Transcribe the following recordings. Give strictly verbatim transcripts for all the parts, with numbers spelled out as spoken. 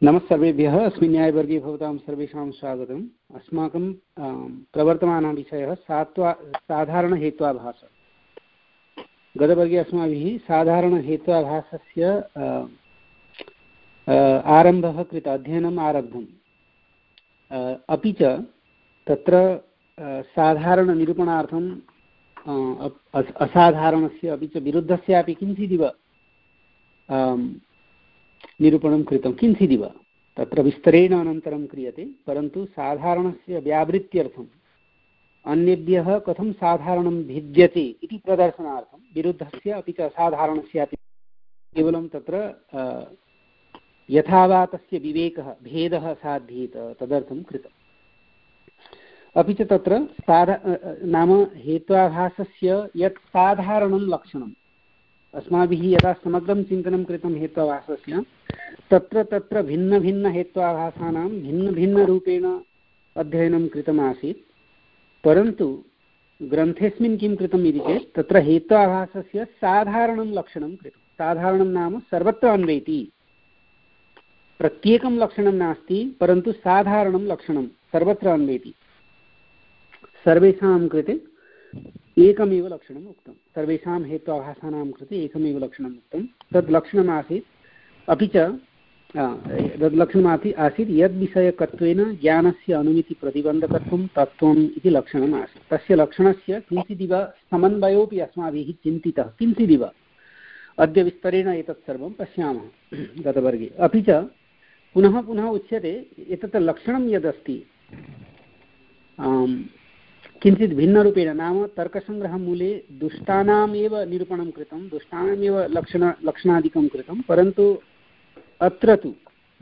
नमस्सर्वेभ्यः। अस्मिन् न्यायवर्गे भवतां सर्वेषां स्वागतम्। अस्माकं प्रवर्तमानः विषयः सात्वा साधारणहेत्वाभासः। गतवर्गे अस्माभिः साधारणहेत्वाभासस्य आरम्भः कृतः, अध्ययनम् आरब्धम्। अपि च तत्र साधारणनिरूपणार्थं असाधारणस्य अपि च विरुद्धस्यापि किञ्चिदिव निरूपणं कृतं, किञ्चिदिव तत्र विस्तरेण अनन्तरं क्रियते, परन्तु साधारणस्य व्यावृत्त्यर्थम् अन्येभ्यः कथं साधारणं भिद्यते इति प्रदर्शनार्थं विरुद्धस्य अपि च असाधारणस्यापि केवलं तत्र यथा वा तस्य विवेकः भेदः साध्येत तदर्थं कृतम्। अपि च तत्र साधा नाम हेत्वाभासस्य यत् साधारणं लक्षणम् अस्माभिः यदा समग्रं चिन्तनं कृतं हेत्वाभासस्य, तत्र तत्र भिन्नभिन्नहेत्वाभासानां भिन्नभिन्नरूपेण अध्ययनं कृतमासीत्। परन्तु ग्रन्थेऽस्मिन् किं कृतम् इति चेत् तत्र हेत्वाभासस्य साधारणं लक्षणं कृतं। साधारणं नाम सर्वत्र अन्वेति, प्रत्येकं लक्षणं नास्ति, परन्तु साधारणं लक्षणं सर्वत्र अन्वेति। सर्वेषां कृते एकमेव लक्षणम् उक्तं, सर्वेषां हेत्वाभासानां कृते एकमेव लक्षणम् उक्तं। तद् लक्षणमासीत्, अपि च तद् लक्षणमासीत् आसीत् यद्विषयकत्वेन ज्ञानस्य अनुमितिप्रतिबन्धकत्वं तत्त्वम् इति लक्षणम् आसीत्। तस्य लक्षणस्य किञ्चिदिव समन्वयोऽपि अस्माभिः चिन्तितः, किञ्चिदिव। अद्य विस्तरेण एतत् सर्वं पश्यामः गतवर्गे। अपि च पुनः पुनः उच्यते एतत् लक्षणं यदस्ति किञ्चित् भिन्नरूपेण, नाम तर्कसङ्ग्रहमूले दुष्टानामेव निरूपणं कृतं, दुष्टानामेव लक्षण लक्षणादिकं कृतं, परन्तु अत्र तु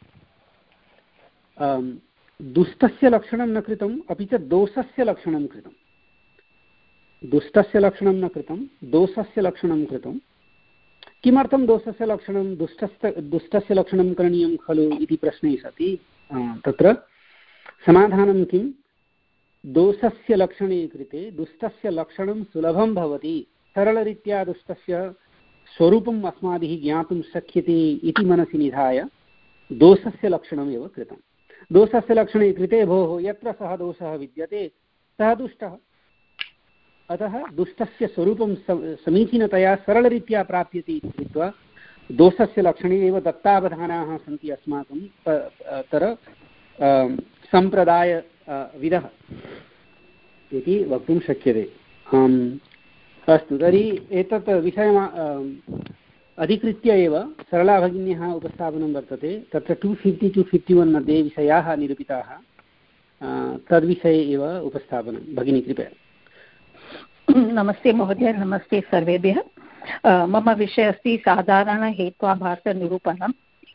दुष्टस्य लक्षणं न कृतम्, अपि च दोषस्य लक्षणं कृतं। दुष्टस्य लक्षणं न कृतं, दोषस्य लक्षणं कृतं। किमर्थं दोषस्य लक्षणं, दुष्टस्य दुष्टस्य लक्षणं करणीयं खलु इति प्रश्ने सति तत्र समाधानं किं? दोषस्य लक्षणे कृते दुष्टस्य लक्षणं सुलभं भवति, सरलरीत्या दुष्टस्य स्वरूपम् अस्माभिः ज्ञातुं शक्यते इति मनसि निधाय दोषस्य लक्षणमेव कृतं। दोषस्य लक्षणे कृते भोः यत्र सः दोषः विद्यते सः दुष्टः, अतः दुष्टस्य स्वरूपं समीचीनतया सरलरीत्या प्राप्यते इति कृत्वा दोषस्य लक्षणे एव दत्तावधानाः सन्ति अस्माकं तर सम्प्रदाय विदः इति वक्तुं शक्यते। अस्तु, तर्हि एतत् विषयम् अधिकृत्य एव सरला भगिन्याः उपस्थापनं वर्तते। तत्र two fifty two fifty one मध्ये विषयाः निरूपिताः, तद्विषये एव उपस्थापनं। भगिनी कृपया। नमस्ते महोदय, नमस्ते सर्वेभ्यः। मम विषयः अस्ति साधारणहेत्वाभासनिरूपणम्।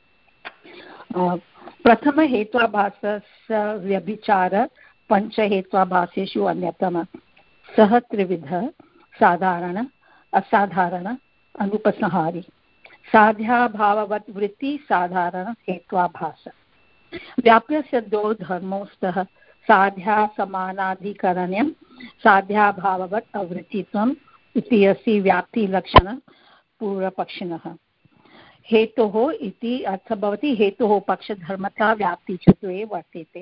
प्रथमहेत्वाभासस्य व्यभिचार पञ्चहेत्वाभासेषु अन्यतमः। सः त्रिविधः: साधारण, असाधारण, अनुपसंहारी। साध्याभाववत् वृत्ति साधारण हेत्वाभास। व्याप्यस्य द्वौ धर्मौ स्तः साध्या समानाधिकरण्यं साध्याभाववत् अवृत्तित्वम् इति अस्ति व्याप्तिलक्षण पूर्वपक्षिणः। हेतोः इति अर्थः भवति हेतोः पक्षधर्मता व्याप्ति च द्वे वर्तेते।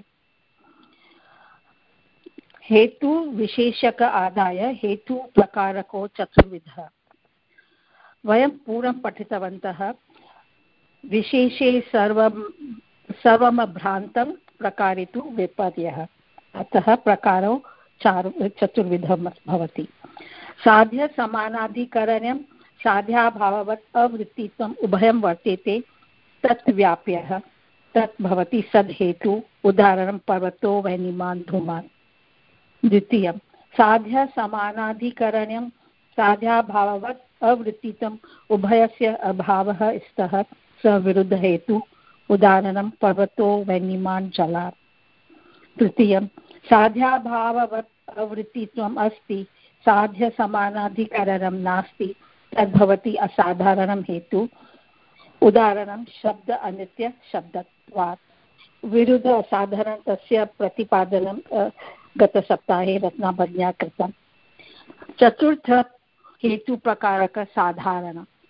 हेतु विशेषक आदाय हेतु प्रकारको चतुर्विधः। वयं पूर्वं पठितवन्तः। विशेषे सर्वं सर्वमभ्रान्तं प्रकारे तु विपर्ययः, अतः प्रकारो चारु चतुर्विधः भवति। साध्य समानाधिकरण्यं साध्याभाववत् अवृत्तित्वम् उभयं वर्तेते। तत् व्याप्यः तत् भवति सद्हेतु। उदाहरणं पर्वतो वह्निमान् धूमान्। द्वितीयं साध्य समानाधिकरण्यं साध्याभाववत् अवृत्तित्वम् उभयस्य अभावः स्तः स विरुद्धहेतु। उदाहरणं पर्वतो वह्निमान् जलात्। तृतीयं साध्याभाववत् अवृत्तित्वम् अस्ति, साध्य समानाधिकरणं नास्ति, तद्भवति असाधारणं हेतु। उदाहरणं शब्द अनित्य शब्दत्वात्। विरुद्ध असाधारण तस्य प्रतिपादनं गतसप्ताहे रत्नाभज्ञा कृतं। चतुर्थ हेतुप्रकारक साधारण।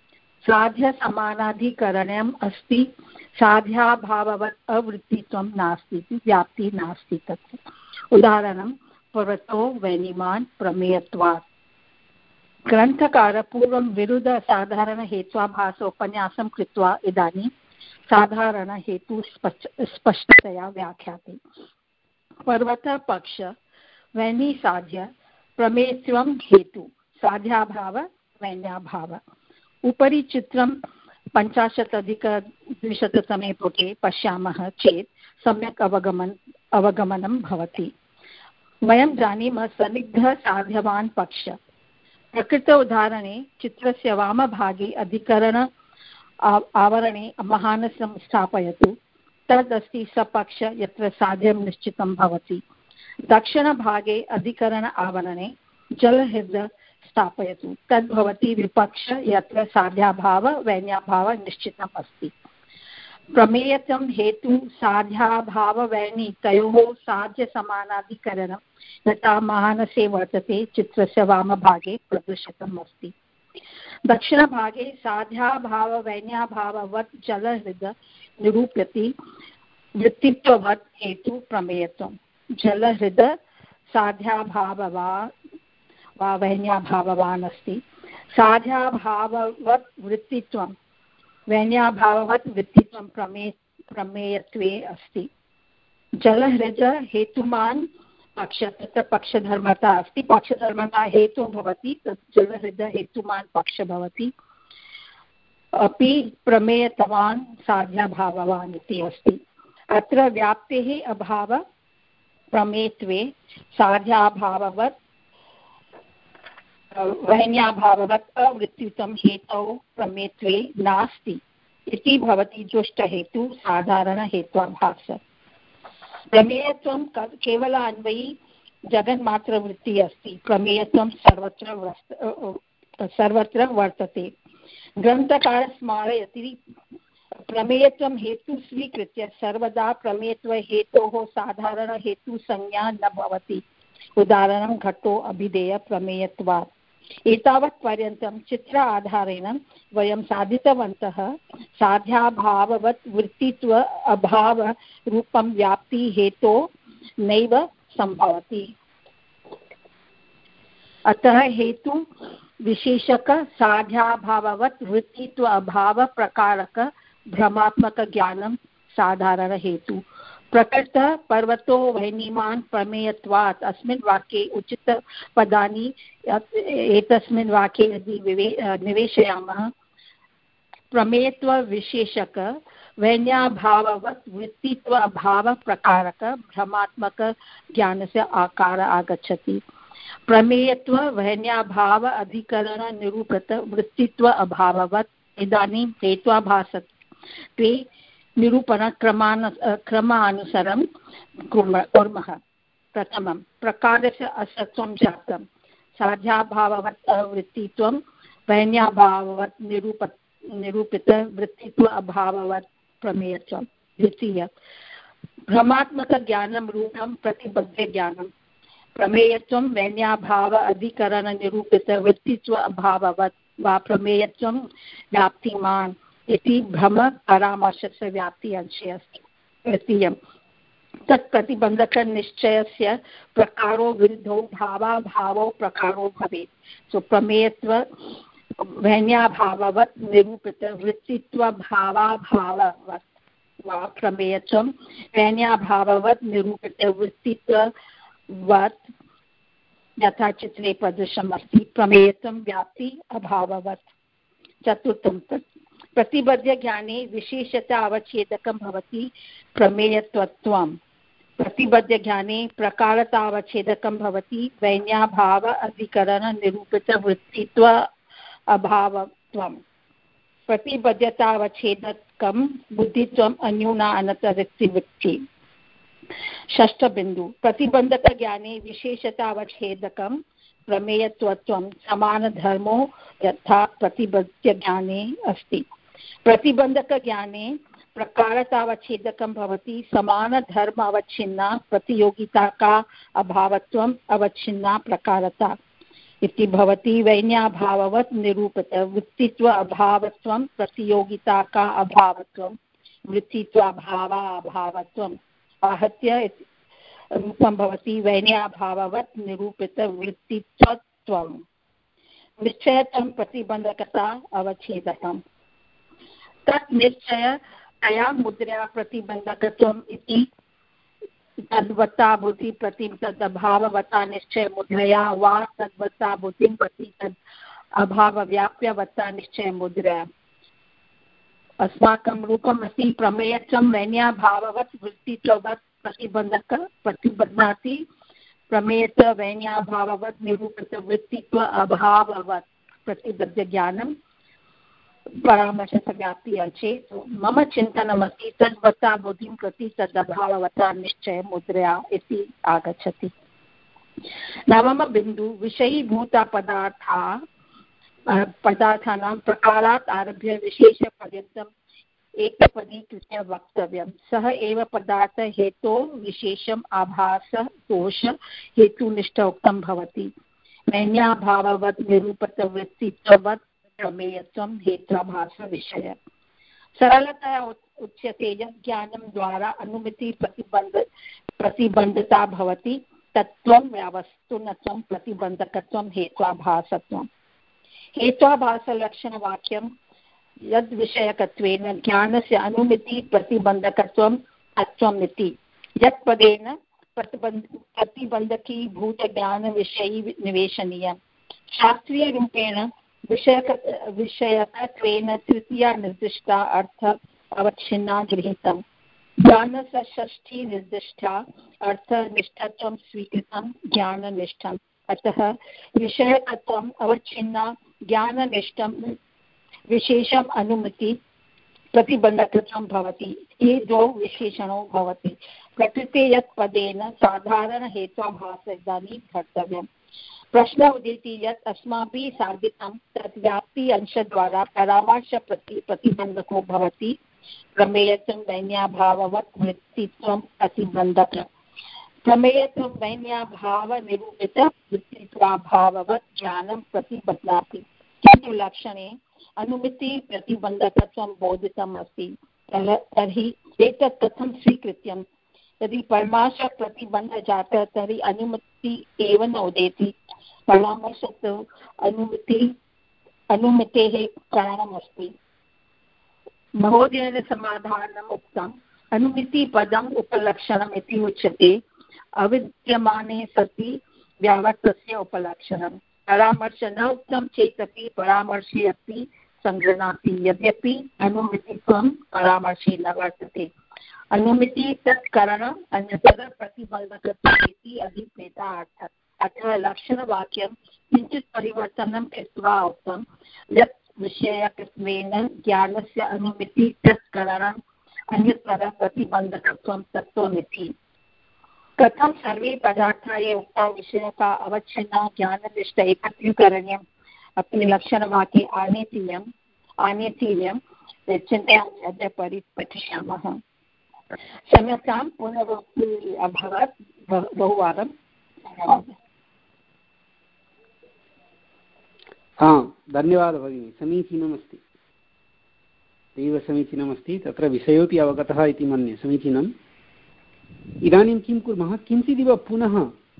साध्यसमानाधिकरणम् अस्ति, साध्याभाववत् अवृत्तित्वं नास्ति, व्याप्तिः नास्ति तत्र। उदाहरणं पर्वतो वैनिमान् प्रमेयत्वात्। ग्रन्थकार पूर्वं विरुद्धसाधारणहेत्वाभासोपन्यासं कृत्वा इदानीं साधारणहेतुः स्पष्ट स्पष्टतया व्याख्याते। पर्वतपक्ष वैनिसाध्य प्रमेयत्वं हेतु साध्याभाव वैन्याभाव। उपरि चित्रं पञ्चाशदधिकद्विशततमे पुटे पश्यामः चेत् सम्यक् अवगमन अवगमनं भवति। वयं जानीमः सन्निग्धः साध्यवान् पक्ष। प्रकृत उदाहरणे चित्रस्य वामभागे अधिकरण आवरणे महानसं स्थापयतु। तदस्ति सपक्ष यत्र साध्यं निश्चितं भवति। दक्षिणभागे अधिकरण आवरणे जलहृद स्थापयतु। तद्भवति विपक्ष यत्र साध्याभाव वैन्याभाव निश्चितम् अस्ति। प्रमेयत्वं हेतु साध्याभाव वैनी तयोः साध्यसमानाधिकरणं यथा महानसे वर्तते चित्रस्य वामभागे प्रदर्शितम् अस्ति। दक्षिणभागे साध्याभाव वैन्याभाववत् जलहृद निरूप्यति वृत्तित्ववत् हेतु प्रमेयत्वं। जलहृद साध्याभाव वा वा वैन्याभाववान् अस्ति। साध्याभाववत् वृत्तित्वं वैन्याभाववत् वृत्तित्वं प्रमे प्रमेयत्वे अस्ति। जलहृद हेतुमान् पक्ष तत्र पक्षधर्मता अस्ति। पक्षधर्मता हेतु भवति तत् जलहृद हेतुमान् पक्ष भवति। अपि प्रमेयतवान् साध्याभाववान् इति अस्ति। अत्र व्याप्तेः अभाव प्रमेयत्वे साध्याभाववत् वैन्याभाववत् अवृत्तित्वं हेतौ प्रमेयत्वे नास्ति इति भवति जुष्टहेतु साधारणहेत्वाभास। प्रमेयत्वं केवल अन्वयी जगन्मात्रवृत्तिः अस्ति। प्रमेयत्वं सर्वत्र सर्वत्र वर्तते। ग्रन्थकारः स्मारयति प्रमेयत्वं हेतु स्वीकृत्य सर्वदा प्रमेयत्व हेतोः साधारणहेतुसंज्ञा न भवति। उदाहरणं घटो अभिधेय प्रमेयत्वात्। एतावत् पर्यन्तं चित्र आधारेण वयं साधितवन्तः साध्याभाववत् वृत्तित्व अभाव रूपं व्याप्ति हेतो नैव संभवति। अतः हेतु विशेषक साध्याभाववत् वृत्तित्व अभाव प्रकारक भ्रमात्मक ज्ञानं साधारण हेतु। प्रकृत पर्वतो वैनिमान् प्रमेयत्वात् अस्मिन् वाक्ये उचित पदानि एतस्मिन् वाक्ये यदि निवेशयामः प्रमेयत्व विशेषक वैन्याभाववत् वृत्तित्व अभाव प्रकारक भ्रमात्मक ज्ञानस्य आकार आगच्छति। प्रमेयत्व वैन्याभाव अधिकरण निरूपित वृत्तित्व अभाववत् इदानीं हेत्वाभासत्वे निरूपणक्रमान क्रमानुसारं कुर्मः। प्रथमं प्रकारस्य असत्वं जातं। साध्याभाववत् अवृत्तित्वं वैन्याभाववत् निरूप निरूपित वृत्तित्व अभाववत् प्रमेयत्वं। द्वितीय भ्रमात्मकज्ञानं रूपं प्रतिबद्ध ज्ञानं। प्रमेयत्वं वैन्याभाव अधिकरण निरूपित वृत्तित्व अभाववत् वा प्रमेयत्वं व्याप्तिमान् इति भ्रम परामर्शस्य व्याप्ति अंशे अस्ति। तृतीयं तत्प्रतिबन्धकनिश्चयस्य प्रकारो विरुद्धो भावाभावो प्रकारो भवेत्। सो प्रमेयत्व वैन्याभाववत् निरूपित वृत्तित्व भावाभाववत् वा प्रमेयत्वं वैन्याभाववत् निरूपित वृत्तित्ववत् यथा चित्रे प्रदर्शितमस्ति प्रमेयत्वं व्याप्ति अभाववत्। चतुर्थं प्रतिबद्धज्ञाने विशेषता अवच्छेदकं भवति प्रमेयत्वत्वं। प्रतिबद्धज्ञाने प्रकारतावच्छेदकं भवति वैन्याभाव अधिकरण निरूपित वृत्तित्व अभावत्वं। प्रतिबद्धतावच्छेदकं बुद्धित्वम् अन्यूना अनतिरिक्तवृत्ति। षष्ठबिन्दु प्रतिबन्धकज्ञाने विशेषतावच्छेदकं प्रमेयत्वत्वं समानधर्मो यथा प्रतिबद्धज्ञाने अस्ति। प्रतिबन्धकज्ञाने प्रकारतावच्छेदकं भवति समानधर्म अवच्छिन्ना प्रतियोगिता का अभावत्वम् अवच्छिन्ना प्रकारता। इति भवति। वैन्याभाववत् निरूपित वृत्तित्व अभावत्वं प्रतियोगिता का अभावत्वं वृत्तित्वाभावा अभावत्वम् आहत्य रूपं भवति। वैन्याभाववत् निरूपित वृत्तित्वत्वं निश्चयत्वं प्रतिबन्धकता अवच्छेदकम् तत् निश्चयतया मुद्रया प्रतिबन्धकत्वम् इति तद्वता बुद्धि प्रति तद् अभाववता निश्चय मुद्रया वा तद्वता बुद्धिं प्रति तद् अभावव्याप्यवता निश्चय मुद्रया। अस्माकं रूपम् अस्ति प्रमेयत्वं वैन्याभाववत् वृत्तित्ववत् प्रतिबन्धक प्रतिबध्नाति प्रमेयत्व वैन्याभाववत् निरूपित वृत्तित्व अभाववत् प्रतिबद्धज्ञानं परामर्शव्याप्ति अर्चे। मम चिन्तनमस्ति तद्वता बुद्धिं प्रति तदभाववता निश्चय मुद्रया इति आगच्छति। नवमबिन्दु विषयीभूतपदार्था पदार्थानां प्रकारात् आरभ्य विशेषपर्यन्तम् एकपदीकृत्य वक्तव्यं। सः एव पदार्थ हेतो विशेषम् आभास दोष हेतुनिष्ठ उक्तं भवति। वैन्याभाववत् निरूपितवृत्तित्ववत् प्रमेयत्वं हेत्वाभास विषय। सरलतया उच्यते यत् ज्ञानं द्वारा अनुमिति प्रतिबन्ध प्रतिबन्धता भवति तत्त्वं वस्तुनत्वं प्रतिबन्धकत्वं हेत्वाभासत्वं। हेत्वाभासलक्षणवाक्यं यद्विषयकत्वेन ज्ञानस्य अनुमिति प्रतिबन्धकत्वं तत्त्वम् इति यत् पदेन प्रतिबन्धकीभूतज्ञानविषयी निवेशनीयम्। शास्त्रीयरूपेण विषयक विषयकत्वेन तृतीया निर्दिष्टा अर्थ अवच्छिन्ना गृहीतम्। ज्ञानस्य षष्ठी निर्दिष्टा अर्थनिष्ठत्वं स्वीकृतं ज्ञाननिष्ठम्। अतः विषयकत्वम् अवच्छिन्ना ज्ञाननिष्ठं विशेषम् अनुमिति प्रतिबन्धकत्वं भवति। ये द्वौ विशेषणौ भवति। प्रकृते यत् पदेन साधारणहेत्वाभास इदानीं कर्तव्यम्। प्रश्न उदेति यत् अस्माभिः साधितं तत् व्याप्ति अंशद्वारा परामर्श प्रति प्रतिबन्धको भवति। प्रमेयत्वं वैन्याभाववत् वृत्तित्वं प्रतिबन्धक। प्रमेयत्वं वैन्याभावनिरूपित वृत्तित्वाभाववत् ज्ञानं प्रतिबध्नाति किन्तु लक्षणे अनुमिति प्रतिबन्धकत्वं बोधितम् अस्ति। तर्हि एतत् कथं स्वीकृत्यम्? यदि परामर्श प्रतिबन्ध जातः तर्हि अनुमति एव न उदेति। परामर्श तु अनुमति अनुमितेः कारणमस्ति। महोदयेन समाधानम् उक्तम् अनुमितिपदम् उपलक्षणम् इति उच्यते। अविद्यमाने सति व्यावर्तस्य उपलक्षणम्। परामर्श न उक्तं चेदपि परामर्शे अपि सङ्गृह्णाति यद्यपि अनुमितित्वं परामर्शे न वर्तते। अनुमिति तत्करणम् अन्यतर प्रतिबन्धकत्वम् इति अभिप्रेता अर्थः। अतः लक्षणवाक्यं किञ्चित् परिवर्तनं कृत्वा उक्तं यत् विषयकत्वेन ज्ञानस्य अनुमिति तत्करणम् अन्यतर प्रतिबन्धकत्वं तत्त्वमिति। कथं सर्वे पदार्थाः ये उक्ता विषयका अवच्छिन्ना ज्ञाननिष्ठ एकत्रीकरणीयम् अपि लक्षणवाक्ये आनेतव्यम् आनेतव्यं चिन्तयामि अद्य परिपठिष्यामः। क्षम्यतां पुनरुक्तिः अभवत् बहुवारं। हा धन्यवादः भगिनी, समीचीनमस्ति, अतीव समीचीनमस्ति। तत्र विषयोपि अवगतः इति मन्ये। समीचीनम्। इदानीं किं कुर्मः, किञ्चिदिव पुनः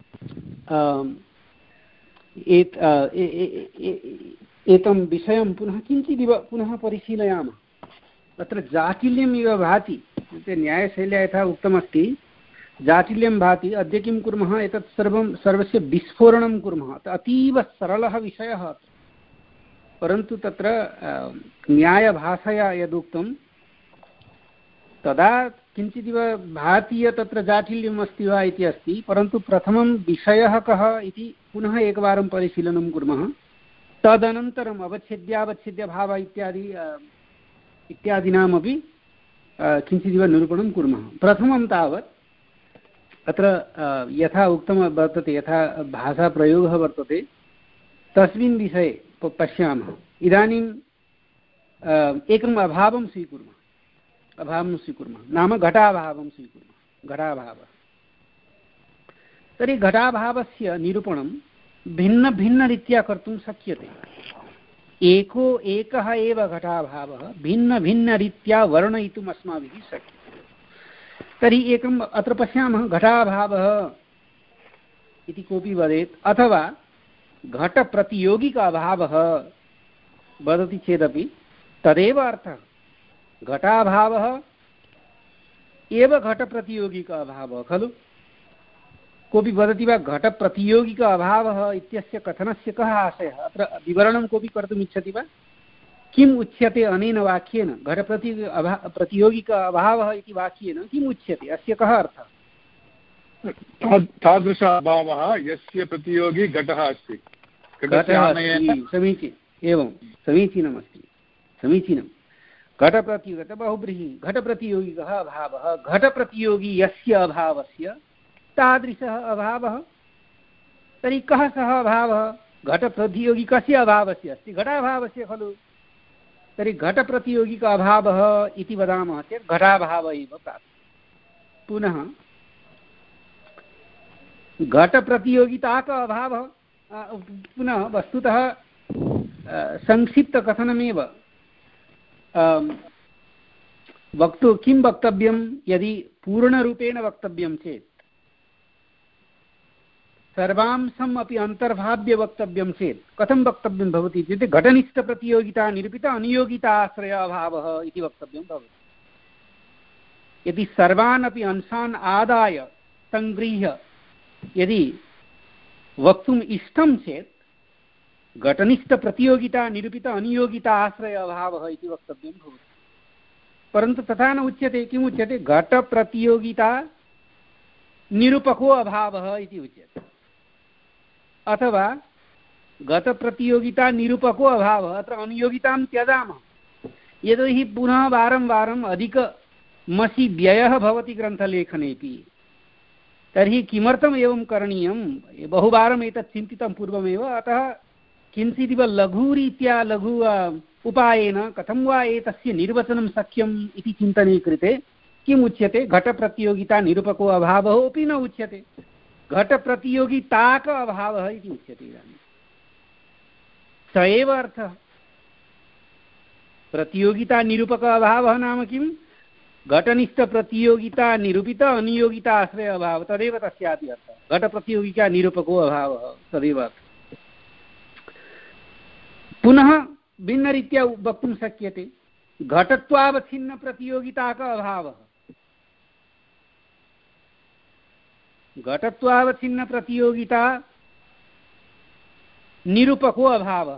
एतं विषयं पुनः किञ्चिदिव पुनः परिशीलयामः। तत्र जाटिल्यम् इव भाति। न्यायशैल्या यथा उक्तमस्ति जाटिल्यं भाति। अद्य किं कुर्मः, एतत् सर्वं सर्वस्य विस्फोरणं कुर्मः। अतीव सरलः विषयः, परन्तु तत्र न्यायभाषया यदुक्तं तदा किञ्चिदिव भाति तत्र जाटिल्यम् अस्ति वा इति अस्ति। परन्तु प्रथमं विषयः कः इति पुनः एकवारं परिशीलनं कुर्मः। तदनन्तरम् अवच्छेद्यावच्छेद्यभाव इत्यादि इत्यादीनामपि किञ्चिदिव निरूपणं कुर्मः। प्रथमं तावत् अत्र यथा उक्तं वर्तते, यथा भाषाप्रयोगः वर्तते, तस्मिन् विषये पश्यामः। इदानीम् एकम् अभावं स्वीकुर्मः अभावं स्वीकुर्मः नाम घटाभावं स्वीकुर्मः। घटाभावः, तर्हि घटाभावस्य निरूपणं भिन्नभिन्नरीत्या कर्तुं शक्यते। एको एकः एव घटाभावः भिन्नभिन्नरीत्या वर्णयितुम् अस्माभिः शक्यते। तर्हि एकम् अत्र पश्यामः, घटाभावः इति कोऽपि वदेत् अथवा घटप्रतियोगिक अभावः वदति चेदपि तदेव अर्थः। घटाभावः एव घटप्रतियोगिक अभावः खलु। कोऽपि वदति वा घटप्रतियोगिक अभावः इत्यस्य कथनस्य कः आशयः? अत्र विवरणं कोऽपि कर्तुम् इच्छति वा? किम् उच्यते अनेन वाक्येन? घटप्रति अभा प्रतियोगिक अभावः इति वाक्येन किम् उच्यते? अस्य कः अर्थः? तादृश अभावः यस्य प्रतियोगी घटः अस्ति। समीचीनम्, एवं समीचीनमस्ति, समीचीनं। घटप्रतियोगिक बहुब्रीहि घटप्रतियोगिकः अभावः, घटप्रतियोगी यस्य अभावस्य तादृशः अभावः। तर्हि कः सः अभावः? घटप्रतियोगी कस्य अभावस्य अस्ति? घटाभावस्य खलु। तर्हि घटप्रतियोगिक अभावः इति वदामः चेत् घटाभावः एव प्राप्यते। पुनः घटप्रतियोगिताक अभावः पुनः वस्तुतः संक्षिप्तकथनमेव। वक्तु किं वक्तव्यं? यदि पूर्णरूपेण वक्तव्यं चेत्, सर्वांशम् अपि अन्तर्भाव्य वक्तव्यं चेत् कथं वक्तव्यं भवति इत्युक्ते घटनिष्ठप्रतियोगिता निरूपित अनियोगिता आश्रय अभावः इति वक्तव्यं भवति। यदि सर्वान् अपि अंशान् आदाय सङ्गृह्य यदि वक्तुम् इष्टं चेत् घटनिष्ठप्रतियोगिता निरूपित अनियोगिता आश्रय अभावः इति वक्तव्यं भवति। परन्तु तथा न उच्यते। किम् उच्यते? घटप्रतियोगिता निरूपको अभावः इति उच्यते, अथवा घटप्रतियोगिता निरूपको अभावः। अत्र अनियोगितां त्यजामः, यतोहि पुनः वारं वारम् अधिकमसि व्ययः भवति ग्रन्थलेखनेपि। तर्हि किमर्थम् एवं करणीयं? बहुवारम् एतत् चिन्तितं पूर्वमेव। अतः किञ्चिदिव लघुरीत्या लघु उपायेन कथं वा एतस्य निर्वचनं शक्यम् इति चिन्तने कृते किम् उच्यते? घटप्रतियोगिता निरूपको अभावः अपि न उच्यते, घटप्रतियोगिताक अभावः इति उच्यते। इदानीं स एव अर्थः। प्रतियोगिता निरूपक अभावः नाम किं? घटनिष्ठप्रतियोगिता निरूपित अनियोगिता आश्रय अभावः, तदेव तस्यापि अर्थः। घटप्रतियोगिता निरूपको अभावः तदेव अर्थः। पुनः भिन्नरीत्या वक्तुं शक्यते, घटत्वावच्छिन्नप्रतियोगिताक अभावः। घटत्वावच्छिन्नप्रतियोगिता निरूपको अभावः।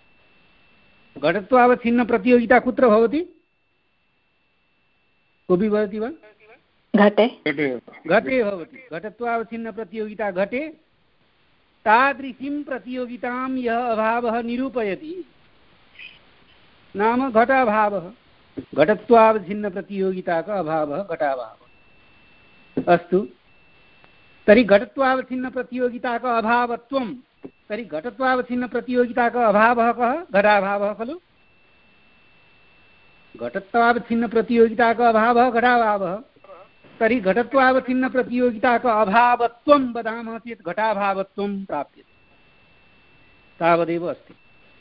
घटत्वावच्छिन्नप्रतियोगिता कुत्र भवति? कोऽपि वदति वा? घटे घटे भवति। घटत्वावच्छिन्नप्रतियोगिता घटे। तादृशीं प्रतियोगितां यः अभावः निरूपयति नाम घटाभावः। घटत्वावच्छिन्नप्रतियोगिताक अभावः घटाभावः। अस्तु, तर्हि घटत्वावच्छिन्नप्रतियोगिताक अभावत्वं, तर्हि घटत्वावच्छिन्नप्रतियोगिताक अभावः कः? घटाभावः खलु। घटत्वावच्छिन्नप्रतियोगिताक अभावः घटाभावः। तर्हि घटत्वावच्छिन्नप्रतियोगिताक अभावत्वं वदामः चेत् घटाभावत्वं प्राप्यते। तावदेव अस्ति।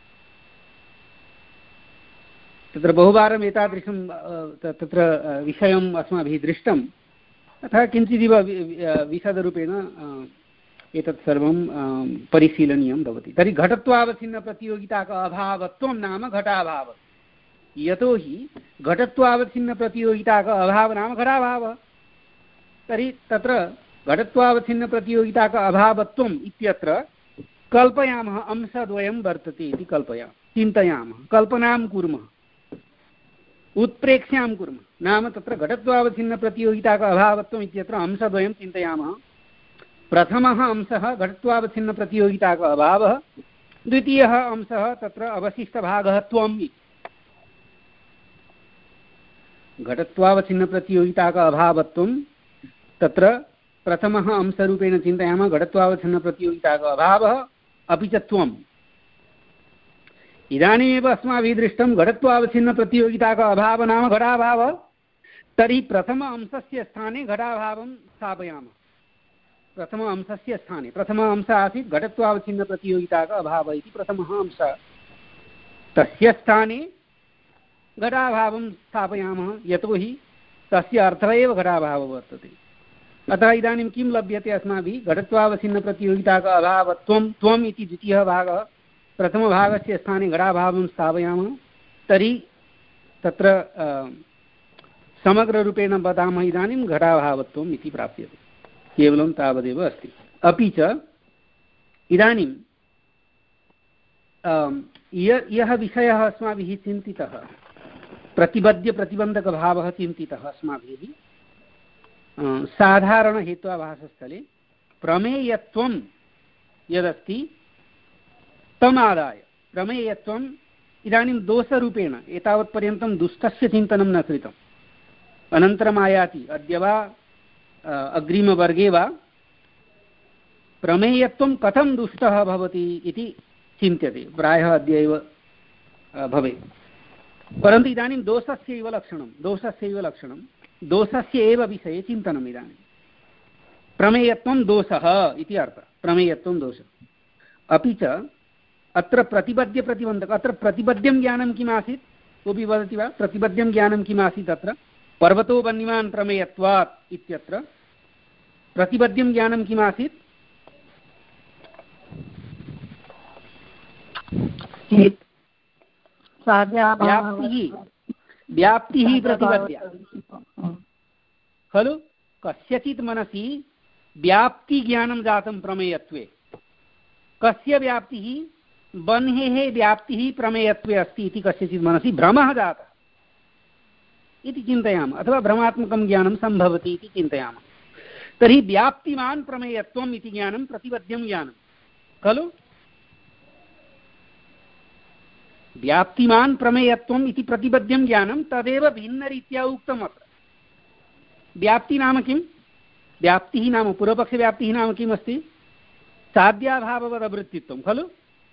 तत्र बहुवारम् एतादृशं तत्र विषयम् अस्माभिः दृष्टम्। अतः किञ्चिदिव विशदरूपेण एतत् सर्वं परिशीलनीयं भवति। तर्हि घटत्वावच्छिन्नप्रतियोगिताक अभावत्वं नाम घटाभावः। यतोहि घटत्वावच्छिन्नप्रतियोगिताक अभावः नाम घटाभावः। तर्हि तत्र घटत्वावच्छिन्नप्रतियोगिताक अभावत्वम् इत्यत्र कल्पयामः, अंशद्वयं वर्तते इति कल्पयामः, चिन्तयामः, कल्पनां कुर्मः, उत्प्रेक्ष्यां कुर्मः। नाम तत्र घटत्वावच्छिन्नप्रतियोगिताक अभावत्वम् इत्यत्र अंशद्वयं चिन्तयामः। प्रथमः अंशः घटत्वावच्छिन्नप्रतियोगिताक अभावः, द्वितीयः अंशः तत्र अवशिष्टभागः त्वम् इति। घटत्वावच्छिन्नप्रतियोगिताक अभावत्वं तत्र प्रथमः अंशरूपेण चिन्तयामः, घटत्वावच्छिन्नप्रतियोगिताक अभावः अपि च त्वम्। इदानीमेव अस्माभिः दृष्टं घटत्वावच्छिन्नप्रतियोगिताक अभावः नाम घटाभावः। तर्हि प्रथम अंशस्य स्थाने घटाभावं स्थापयामः। प्रथम अंशस्य स्थाने प्रथम अंशः आसीत् घटत्वावच्छिन्नप्रतियोगिताक अभावः इति प्रथमः अंशः, तस्य स्थाने घटाभावं स्थापयामः यतोहि तस्य अर्थः एव घटाभावः वर्तते। अतः इदानीं किं लभ्यते अस्माभिः, घटत्वावच्छिन्नप्रतियोगिताक अभावत्वं त्वम् इति द्वितीयः भागः, प्रथमभागस्य स्थाने घटाभावं स्थापयामः तर्हि तत्र समग्ररूपेण वदामः इदानीं घटाभावत्वम् इति प्राप्यते, केवलं तावदेव अस्ति। अपि च इदानीं यः विषयः अस्माभिः चिन्तितः, प्रतिबद्ध्यप्रतिबन्धकभावः चिन्तितः अस्माभिः साधारणहेत्वाभासस्थले, प्रमेयत्वं यदस्ति तमादाय प्रमेयत्वम् इदानीं दोषरूपेण एतावत्पर्यन्तं दुष्टस्य चिन्तनं न कृतम्, अनन्तरम् आयाति अद्य वा अग्रिमवर्गे वा प्रमेयत्वं कथं दुष्टः भवति इति चिन्त्यते, प्रायः अद्य एव भवेत्। परन्तु इदानीं दोषस्यैव लक्षणं दोषस्यैव लक्षणं दोषस्य एव विषये चिन्तनम्। इदानीं प्रमेयत्वं दोषः इति अर्थः, प्रमेयत्वं दोषः। अपि च अत्र प्रतिबद्ध्यप्रतिबन्धक, अत्र प्रतिबद्ध्यं ज्ञानं किम् आसीत्, कोऽपि वदति वा? प्रतिबद्ध्यं ज्ञानं किम् आसीत् अत्र? पर्वतो वह्निमान् प्रमेयत्वात् इत्यत्र प्रतिबद्ध्यं ज्ञानं किम् आसीत्? व्याप्तिः व्याप्तिः प्रतिबद्ध्या खलु। कस्यचित् मनसि व्याप्तिज्ञानं जातं प्रमेयत्वे, कस्य व्याप्तिः? बह्नेः व्याप्तिः प्रमेयत्वे अस्ति इति कस्यचित् मनसि भ्रमः जातः इति चिन्तयामः, अथवा भ्रमात्मकं ज्ञानं सम्भवति इति चिन्तयामः। तर्हि व्याप्तिमान् प्रमेयत्वम् इति ज्ञानं प्रतिबद्ध्यं ज्ञानं खलु। व्याप्तिमान् प्रमेयत्वम् इति प्रतिबद्ध्यं ज्ञानं तदेव भिन्नरीत्या उक्तम् अत्र। व्याप्ति नाम किं? व्याप्तिः नाम पूर्वपक्षव्याप्तिः नाम किम् अस्ति? साध्याभाववदवृत्तित्वं खलु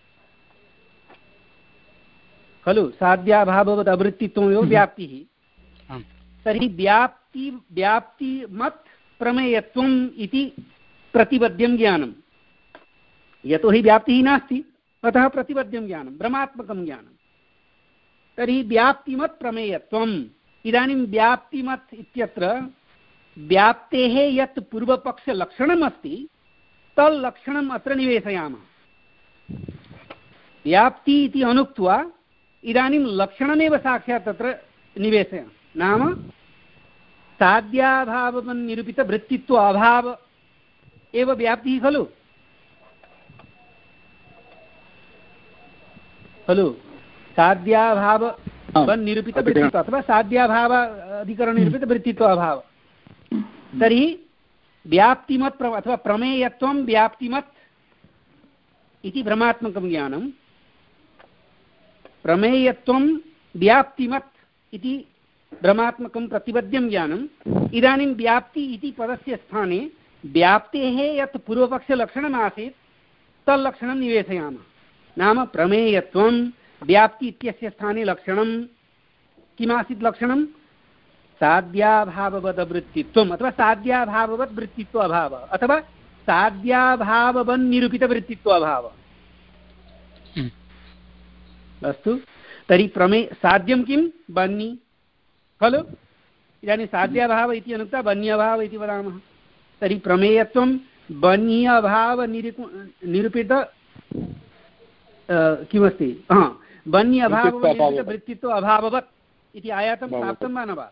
खलु साध्याभाववदवृत्तित्वमेव व्याप्तिः। तर्हि व्याप्ति व्याप्तिमत् प्रमेयत्वम् इति प्रतिबद्ध्यं ज्ञानं, यतोहि व्याप्तिः नास्ति अतः प्रतिबद्ध्यं ज्ञानं भ्रमात्मकं ज्ञानं। तर्हि व्याप्तिमत् प्रमेयत्वम्, इदानीं व्याप्तिमत् इत्यत्र व्याप्तेः यत् पूर्वपक्षलक्षणम् अस्ति तल्लक्षणम् अत्र निवेशयामः। व्याप्ति इति अनुक्त्वा इदानीं लक्षणमेव साक्षात् तत्र निवेशयामः, नाम साध्याभावनिरूपितवृत्तित्व अभाव एव व्याप्तिः खलु खलु साध्याभावनिरूपितवृत्तित्व अथवा साध्याभाव अधिकरणनिरूपितवृत्तित्व अभाव। तर्हि व्याप्तिमत् अथवा प्रमेयत्वं व्याप्तिमत् इति भ्रमात्मकं ज्ञानं, प्रमेयत्वं व्याप्तिमत् इति भ्रमात्मकं प्रतिबद्ध्यं ज्ञानम्। इदानीं व्याप्ति इति पदस्य स्थाने व्याप्तेः यत् पूर्वपक्षलक्षणमासीत् तल्लक्षणं निवेशयामः, नाम प्रमेयत्वं व्याप्ति इत्यस्य स्थाने लक्षणं किमासीत्? लक्षणं साध्याभाववदवृत्तित्वम् अथवा साध्याभाववद्वृत्तित्व अभावः अथवा साध्याभाववन्निरूपितवृत्तित्व अभावः। अस्तु, तर्हि प्रमे साध्यं किं? बन्नि खलु। इदानीं साध्याभाव इति अनुक्ता बन्यभाव इति वदामः। तर्हि प्रमेयत्वं बन्यभावनिरूप निरूपित किमस्ति? हा, बन्यभावनिरूपितवृत्तित्व अभाववत् इति आयातं प्राप्तं वा न वा?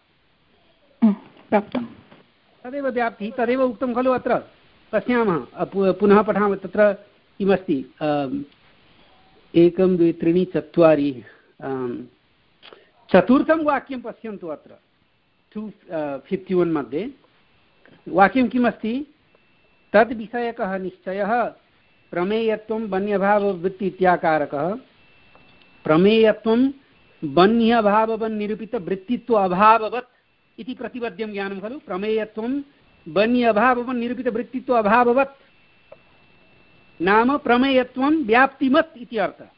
तदेव व्याप्तिः, तदेव उक्तं खलु अत्र। पश्यामः, पुनः पठामः। तत्र किमस्ति? एकं द्वे त्रीणि चत्वारि चतुर्थं वाक्यं पश्यन्तु। अत्र टु फिफ्टि वन् मध्ये वाक्यं किमस्ति? तद्विषयकः निश्चयः प्रमेयत्वं बन्यभाववृत्ति इत्याकारकः, प्रमेयत्वं बन्यभाववन्निरूपितवृत्तित्व अभाववत् इति प्रतिबद्ध्यं ज्ञानं खलु। प्रमेयत्वं बन्यभाववन्निरूपितवृत्तित्व अभाववत् नाम प्रमेयत्वं व्याप्तिमत् इति अर्थः।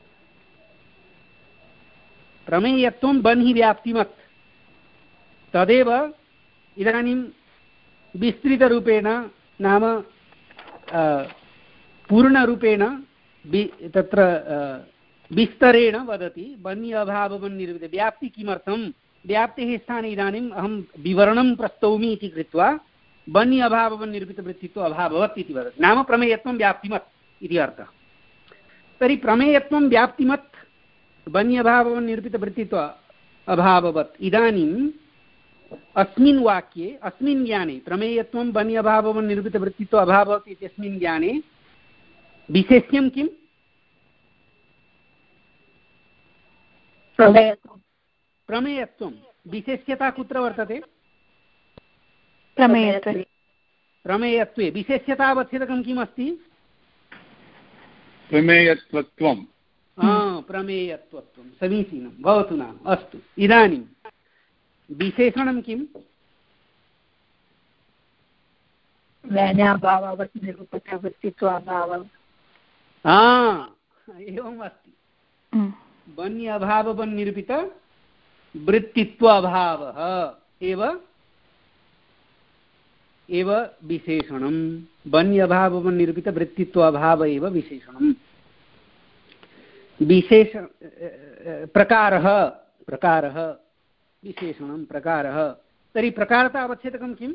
प्रमेयत्वं बन्हि व्याप्तिमत्, तदेव इदानीं विस्तृतरूपेण नाम पूर्णरूपेण तत्र विस्तरेण वदति बन्य अभाववन्निरूपित व्याप्ति किमर्थं व्याप्तेः स्थाने इदानीम् अहं विवरणं प्रस्तौमि इति कृत्वा बन्य अभाववन्निरूपितवृत्तित्व अभाववत् इति वदति नाम प्रमेयत्वं व्याप्तिमत् इति अर्थः। तर्हि प्रमेयत्वं व्याप्तिमत् बन्य अभाववन्निरूपितवृत्तित्व अभाववत् इदानीम् अस्मिन् वाक्ये अस्मिन् ज्ञाने प्रमेयत्वं बन्य अभाववन्निरूपितवृत्तित्व अभाववत् इत्यस्मिन् ज्ञाने विशेष्यं किम्? प्रमेयत्वं विशेष्यता कुत्र वर्तते? प्रमेयत्वे प्रमेयत्वे विशेष्यतावच्छेदकं किम् अस्ति? प्रमेयत्वत्वं। प्रमेयत्वत्वं समीचीनं भवतु नाम अस्तु। इदानीं विशेषणं किम्? वैन्याभाववत् निरूपितवृत्तित्वाभावः। एवम् अस्ति बन्य अभाववन्निरूपित वृत्तित्व अभावः एव एव विशेषणं बन्य अभाववन्निरूपित वृत्तित्व अभाव एव विशेषणं। विशेष प्रकारः प्रकारः विशेषणं प्रकारः। तर्हि प्रकारता अवच्छेदकं किम्?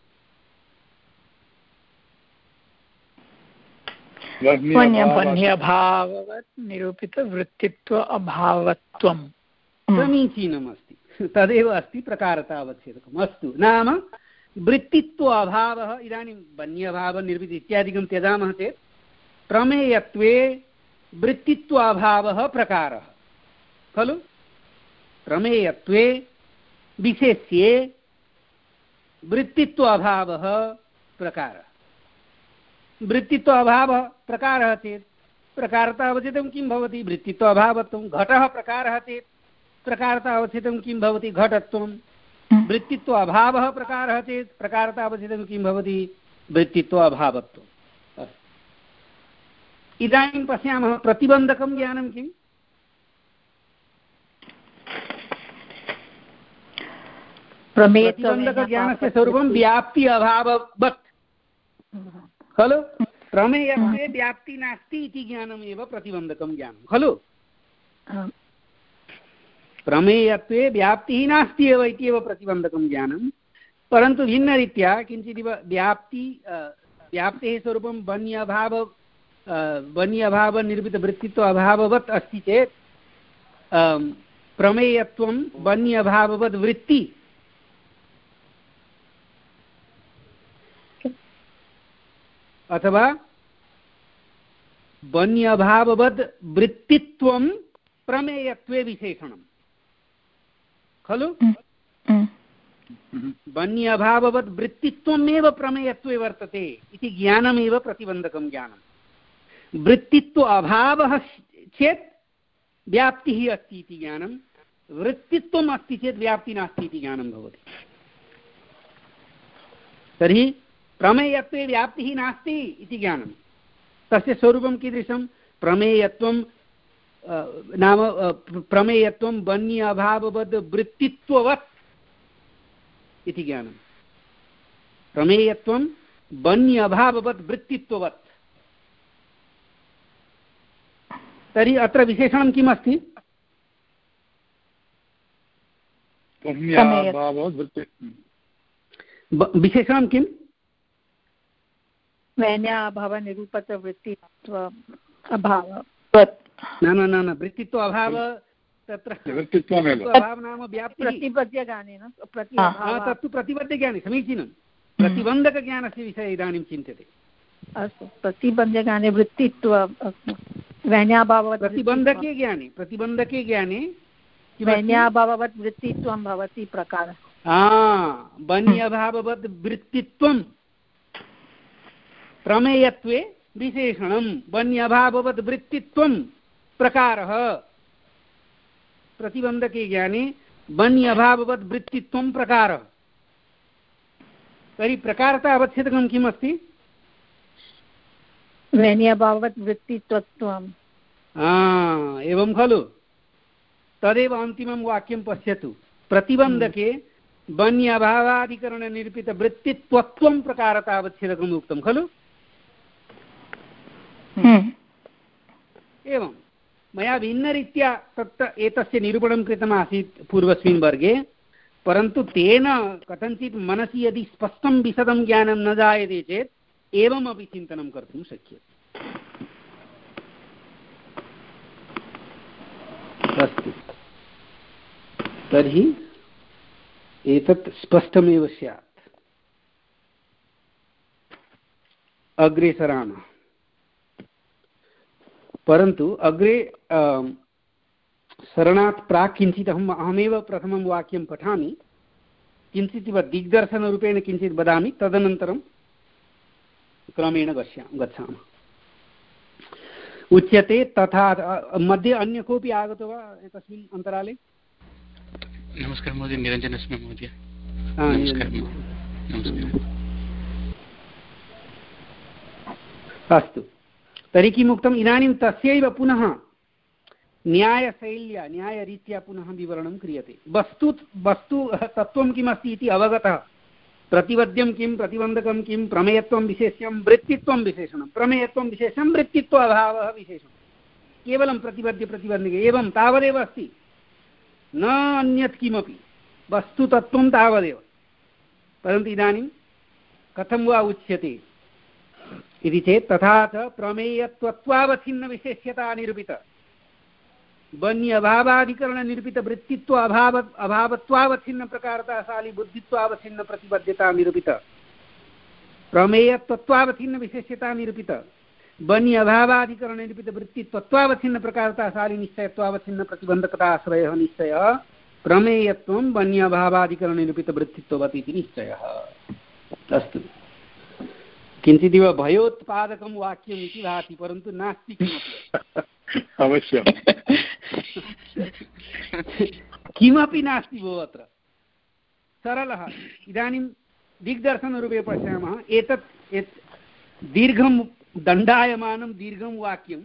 वन्यभाववत् निरूपितवृत्तित्व अभावत्वं। समीचीनम् अस्ति तदेव अस्ति प्रकारता अवच्छेदकम्। अस्तु नाम वृत्तित्व अभावः इदानीं वन्यभावनिरूपित इत्यादिकं त्यजामः चेत् प्रमेयत्वे वृत्तित्व अभावः प्रकारः खलु। प्रमेयत्वे विशेष्ये वृत्तित्व अभावः प्रकारः। वृत्तित्व अभावः प्रकारः चेत् प्रकारता अवच्छेदं किं भवति? वृत्तित्व अभावत्वं। घटः प्रकारः चेत् प्रकारता अवच्छेदं किं भवति? घटत्वं। वृत्तित्व अभावः प्रकारः चेत् प्रकारता अवच्छेदं किं भवति? वृत्तित्व अभावत्वम्। इदानीं पश्यामः प्रतिबन्धकं ज्ञानं किम्? प्रतिबन्धकज्ञानस्य स्वरूपं व्याप्ति अभाववत् खलु। प्रमेयत्वे व्याप्ति नास्ति इति ज्ञानमेव प्रतिबन्धकं ज्ञानं खलु। प्रमेयत्वे व्याप्तिः नास्ति एव इत्येव प्रतिबन्धकं ज्ञानं। परन्तु भिन्नरीत्या किञ्चिदिव व्याप्ति व्याप्तेः स्वरूपं बन्य अभाव बन्य अभावनिरूपितवृत्तित्व अभाववत् अस्ति चेत् प्रमेयत्वं बन्य अभाववद् वृत्ति अथवा बन्य अभाववद् वृत्तित्वं प्रमेयत्वे विशेषणं खलु। बन्य अभाववद् वृत्तित्वमेव प्रमेयत्वे वर्तते इति ज्ञानमेव प्रतिबन्धकं ज्ञानं। वृत्तित्व अभावः चेत् व्याप्तिः अस्ति इति ज्ञानं, वृत्तित्वम् अस्ति चेत् व्याप्तिः नास्ति इति ज्ञानं भवति। तर्हि प्रमेयत्वे व्याप्तिः नास्ति इति ज्ञानं। तस्य स्वरूपं कीदृशं? प्रमेयत्वं नाम प्रमेयत्वं बन्य अभाववद् वृत्तित्ववत् इति ज्ञानं। प्रमेयत्वं बन्य अभाववद् वृत्तित्ववत्। तर्हि अत्र विशेषणं किम् अस्ति? विशेषणं किम्? वैन्याभावनिरूपितवृत्तित्व अभावः। न न न वृत्तित्व अभाव तत्र अभाव नाम व्याप्तिः प्रतिपद्यज्ञाने न तत्तु प्रतिबद्धज्ञाने समीचीनं। प्रतिबन्धकज्ञानस्य विषये इदानीं चिन्त्यते। अस्तु प्रतिबन्धज्ञाने वृत्तित्व वैन्याभाववत् प्रतिबन्धके ज्ञाने प्रतिबन्धके ज्ञाने वैन्याभाववत् वृत्तित्वं भवति प्रकारः। बन्यभाववद् वृत्तित्वं प्रमेयत्वे विशेषणं बन्यभाववद् वृत्तित्वं प्रकारः। प्रतिबन्धके ज्ञाने बन्यभाववद् वृत्तित्वं प्रकारः। तर्हि प्रकारता अवच्छेदकं किम् अस्ति? वैन्यभाववद् वृत्तित्वत्वम्। एवं खलु। तदेव अन्तिमं वाक्यं पश्यतु। प्रतिबन्धके बन्यभावाधिकरणनिरूपितवृत्तित्वत्वं प्रकारता अवच्छेदकम् उक्तं खलु। एवं मया भिन्नरीत्या तत्र एतस्य निरूपणं कृतमासीत् पूर्वस्मिन् वर्गे, परन्तु तेन कथञ्चित् मनसि यदि स्पष्टं विशदं ज्ञानं न जायते चेत् एवमपि चिन्तनं कर्तुं शक्यते। अस्तु, तर्हि एतत् स्पष्टमेव स्यात्। अग्रे सरामः, परन्तु अग्रे सरणात् प्राक् किञ्चित् अहम् अहमेव प्रथमं वाक्यं पठामि, किञ्चित् इव दिग्दर्शनरूपेण किञ्चित् वदामि, तदनन्तरं क्रमेण गच्छामः गच्छामः उच्यते तथा मध्ये अन्य कोऽपि आगतो वा एतस्मिन् अन्तराले? नमस्कारः महोदय, निरञ्जनस्मि महोदय। अस्तु, तर्हि किम् उक्तम्? इदानीं तस्यैव पुनः न्यायशैल्या न्यायरीत्या पुनः विवरणं क्रियते। वस्तु वस्तु तत्त्वं किमस्ति इति अवगतः। प्रतिवद्यं किं, प्रतिबन्धकं किं, प्रमेयत्वं विशेष्यं, वृत्तित्वं विशेषणं, प्रमेयत्वं विशेषं, वृत्तित्व अभावः विशेषणं, केवलं प्रतिपद्य प्रतिबन्धके एवं तावदेव अस्ति, न अन्यत् किमपि। वस्तुतत्त्वं तावदेव। परन्तु इदानीं कथं वा उच्यते इति चेत् तथा च प्रमेयत्वत्वावच्छिन्नविशेष्यता निरूपित बन्य अभावाधिकरण निरूपित वृत्तित्व अभाव अभावत्वावच्छिन्न प्रकारताशाली बुद्धित्वावच्छिन्न प्रतिबद्धता निरूपित प्रमेयत्वत्वावच्छिन्न विशेष्यता निरूपित बन्य अभावाधिकरण निरूपित वृत्तित्वत्वावच्छिन्न प्रकारताशाली निश्चयत्वावच्छिन्न प्रतिबंधकता आश्रयः निश्चयः प्रमेयत्वं बन्य अभावाधिकरण निरूपित वृत्तित्ववत् इति निश्चयः। अस्तु, किञ्चिदिव भयोत्पादकं वाक्यम् इति भाति, परन्तु नास्ति किमपि। अवश्यं किमपि नास्ति भो अत्र, सरलः। इदानीं दिग्दर्शनरूपे पश्यामः। एतत् दीर्घं दण्डायमानं दीर्घं वाक्यं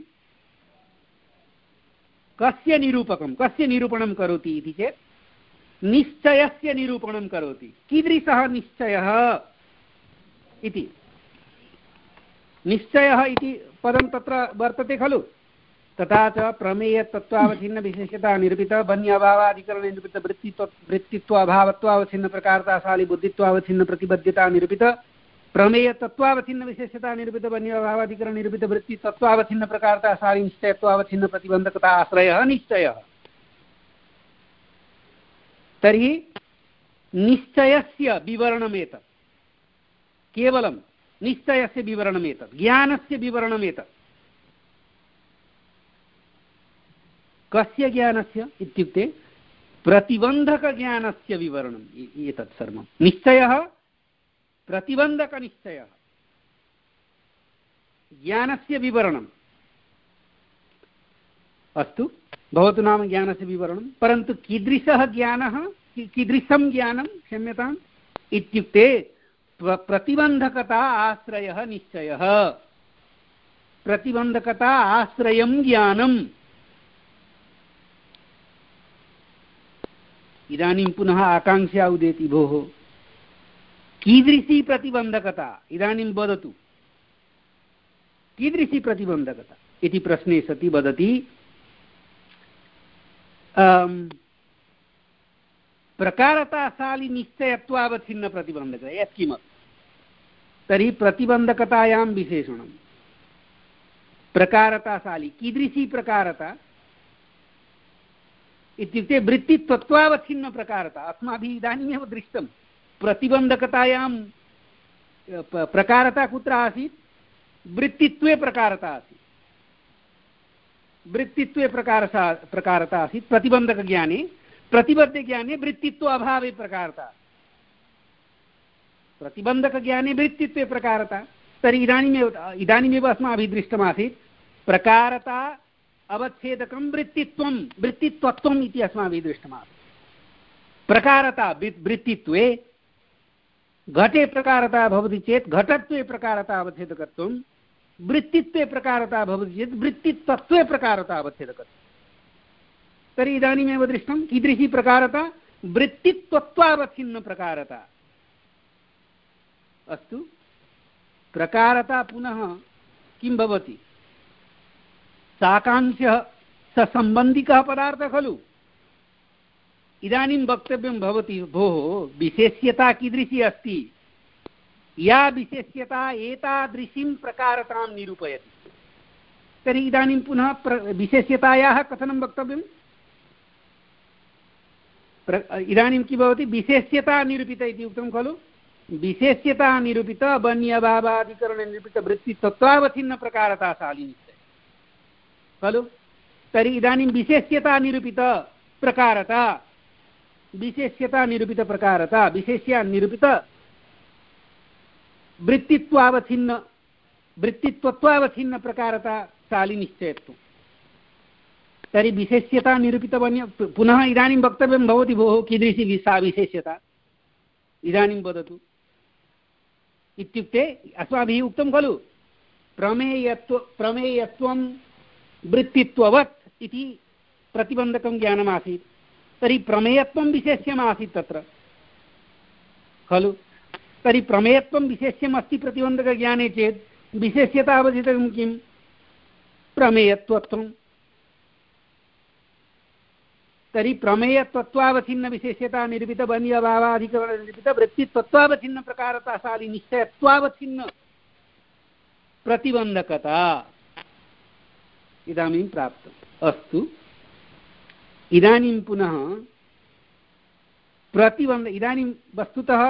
कस्य निरूपकं कस्य निरूपणं करोति इति चेत् निश्चयस्य निरूपणं करोति। कीदृशः निश्चयः इति? निश्चयः इति पदं तत्र वर्तते खलु। तथा च प्रमेयतत्त्वावच्छिन्न विशेषता निरूपित बन्यभावाधिकरण निरूपित वृत्तित्व वृत्तित्व अभावत्वावच्छिन्न प्रकारताशाली बुद्धित्वावच्छिन्न प्रतिबद्धता निरूपित प्रमेयतत्त्वावच्छिन्न विशेषता निरूपित बन्यभावाधिकरण निरूपित वृत्तितत्त्वावच्छिन्न प्रकारताशाली निश्चयत्वावच्छिन्न प्रतिबंधकता आश्रयः निश्चयः। तर्हि निश्चयस्य विवरणमेतत्, केवलं निश्चयस्य विवरणमेतत्, ज्ञानस्य विवरणमेतत्। कस्य ज्ञानस्य इत्युक्ते प्रतिबन्धकज्ञानस्य विवरणम् एतत् सर्वं। निश्चयः प्रतिबन्धकनिश्चयः, ज्ञानस्य विवरणम्। अस्तु, भवतु नाम ज्ञानस्य विवरणं, परन्तु कीदृशः ज्ञानः, कीदृशं ज्ञानं, क्षम्यताम्, इत्युक्ते प्रतिबन्धकता आश्रयः निश्चयः, प्रतिबन्धकता आश्रयं ज्ञानम्। इदानीं पुनः आकाङ्क्षा उदेति, भोः कीदृशी प्रतिबन्धकता, इदानीं वदतु कीदृशी प्रतिबन्धकता इति प्रश्ने सति वदति प्रकारताशाली निश्चयत्वावच्छिन्न प्रतिबन्धकता। यत्किमपि तर्हि प्रतिबन्धकतायां विशेषणं प्रकारताशाली, कीदृशी प्रकारता इत्युक्ते वृत्तित्वत्वावच्छिन्न प्रकारता। अस्माभिः इदानीमेव दृष्टं प्रतिबन्धकतायां प्रकारता कुत्र आसीत्? वृत्तित्वे प्रकारता आसीत्, वृत्तित्वे प्रकारता प्रकारता आसीत् प्रतिबन्धकज्ञाने। प्रतिबद्धज्ञाने वृत्तित्व अभावे प्रकारता, प्रतिबन्धकज्ञाने वृत्तित्वे प्रकारता। तर्हि इदानीमेव इदानीमेव अस्माभिः दृष्टमासीत् प्रकारता अवच्छेदकं वृत्तित्वं वृत्तित्वत्वम् इति अस्माभिः दृष्टमासीत्। प्रकारता वृत्तित्वे, घटे प्रकारता भवति चेत् घटत्वे प्रकारता अवच्छेदकत्वं, वृत्तित्वे प्रकारता भवति चेत् वृत्तित्वत्वे प्रकारता अवच्छेदकत्वं। तर्हि इदानीमेव दृष्टं कीदृशी प्रकारता? वृत्तित्वत्वावच्छिन्न प्रकारता। अस्तु, प्रकारता पुनः किं भवति? साकांक्षः ससम्बन्धिकः पदार्थः खलु। इदानीं वक्तव्यं भवति भोः विशेष्यता कीदृशी अस्ति, या विशेष्यता एतादृशीं प्रकारतां निरूपयति। तर्हि इदानीं पुनः विशेष्यतायाः कथनं वक्तव्यम्? इदानीं किं भवति, विशेष्यता निरूपित इति उक्तं खलु। विशेष्यता निरूपित बन्यभावाधिकरणनिरूपित वृत्तितत्त्वावच्छिन्न प्रकारताशालिनी खलु। तर्हि इदानीं विशेष्यता निरूपित प्रकारता, विशेष्यता निरूपित प्रकारता, विशेष्या निरूपित वृत्तित्वावच्छिन्न वृत्तित्वत्वावच्छिन्न प्रकारता शालिनिश्चयत्वं। तर्हि विशेष्यता निरूपितवन्य पुनः इदानीं वक्तव्यं भवति भोः कीदृशी सा विशेष्यता इदानीं वदतु। इत्युक्ते अस्माभिः उक्तं खलु प्रमेयत्व प्रमेयत्वं वृत्तित्ववत् इति प्रतिबन्धकं ज्ञानमासीत्। तर्हि प्रमेयत्वं विशेष्यमासीत् तत्र खलु। तर्हि प्रमेयत्वं विशेष्यम् अस्ति प्रतिबन्धकज्ञाने चेत् विशेष्यतावधितं किं, प्रमेयत्वत्वं। तर्हि प्रमेयत्वत्वावच्छिन्न विशेष्यता निरूपित बन्यभावाधिकरण निरूपित वृत्तित्वत्वावच्छिन्न प्रकारताशाली निश्चयत्वावच्छिन्न प्रतिबन्धकता इदानीं प्राप्तम्। अस्तु, इदानीं पुनः प्रतिबन्ध इदानीं वस्तुतः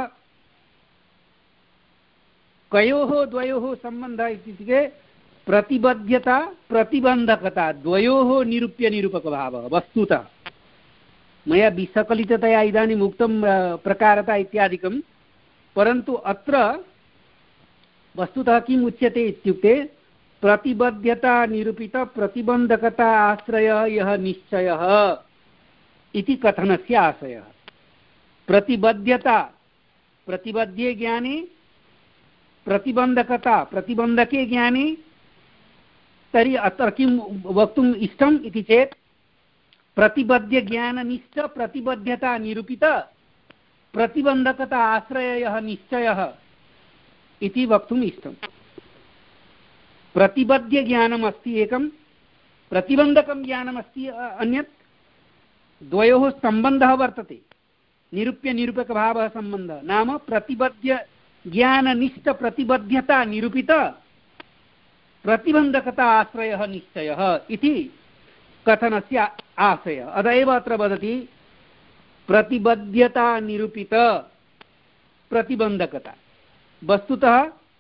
कयोः द्वयोः सम्बन्धः इत्युक्ते प्रतिबद्धता प्रतिबन्धकता द्वयोः निरूप्य निरूपकभावः। वस्तुतः मया विसकलिततया इदानीम् उक्तं प्रकारता इत्यादिकं, परन्तु अत्र वस्तुतः किम् उच्यते इत्युक्ते प्रतिबद्धता निरूपित प्रतिबन्धकता आश्रयः यः निश्चयः इति कथनस्य आशयः। प्रतिबद्धता प्रतिबद्धे ज्ञाने, प्रतिबन्धकता प्रतिबन्धके ज्ञाने। तर्हि अत्र किं वक्तुम् इष्टम् इति चेत् प्रतिबद्ध ज्ञाननिष्ठ प्रतिबद्धता निरूपित प्रतिबन्धकता आश्रयः निश्चयः इति वक्तुम् इष्टम्। प्रतिबद्ध ज्ञानम् अस्ति एकं, प्रतिबन्धकं ज्ञानमस्ति अन्यत्। द्वयोः सम्बन्धः वर्तते, निरूप्य निरूपकभावः सम्बन्धः। नाम प्रतिबद्ध ज्ञाननिष्ठ प्रतिबद्धता निरूपित प्रतिबन्धकता आश्रयः निश्चयः इति कथनस्य आशयः। अत एव अत्र वदति प्रतिबद्धता निरूपित प्रतिबन्धकता। वस्तुतः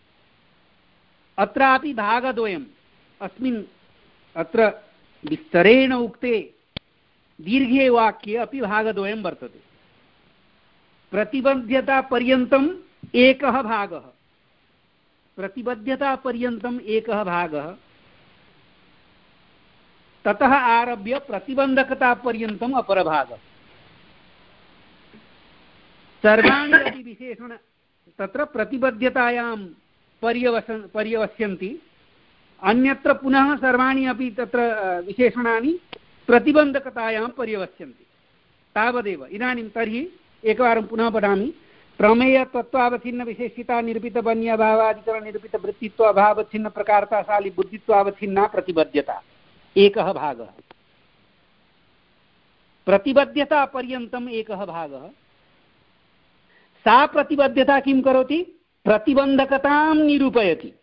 अत्रापि भागद्वयम् अस्मिन् अत्र विस्तरेण उक्ते दीर्घे वाक्ये अपि भागद्वयं वर्तते। प्रतिबद्धतापर्यन्तम् एकः भागः, प्रतिबद्धतापर्यन्तम् एकः भागः, ततः आरभ्य प्रतिबन्धकतापर्यन्तम् अपरभागः। सर्वाणि अपि विशेषण तत्र प्रतिबद्धतायां पर्यवसन् पर्यवस्यन्ति, अन्यत्र पुनः सर्वाणि अपि तत्र विशेषणानि प्रतिबन्धकतायां पर्यवस्यन्ति। तावदेव। इदानीं तर्हि एकवारं पुनः पठामि। प्रमेयत्वत्वावच्छिन्न विशेषिता निरूपित बन्यभावाधिकरण निरूपित वृत्तित्व अभावच्छिन्न प्रकारताशाली बुद्धित्वावच्छिन्ना प्रतिबद्धता एकः भागः। प्रतिबद्धता पर्यन्तम् एकः भागः। सा प्रतिबद्धता किं करोति? प्रतिबन्धकतां निरूपयति।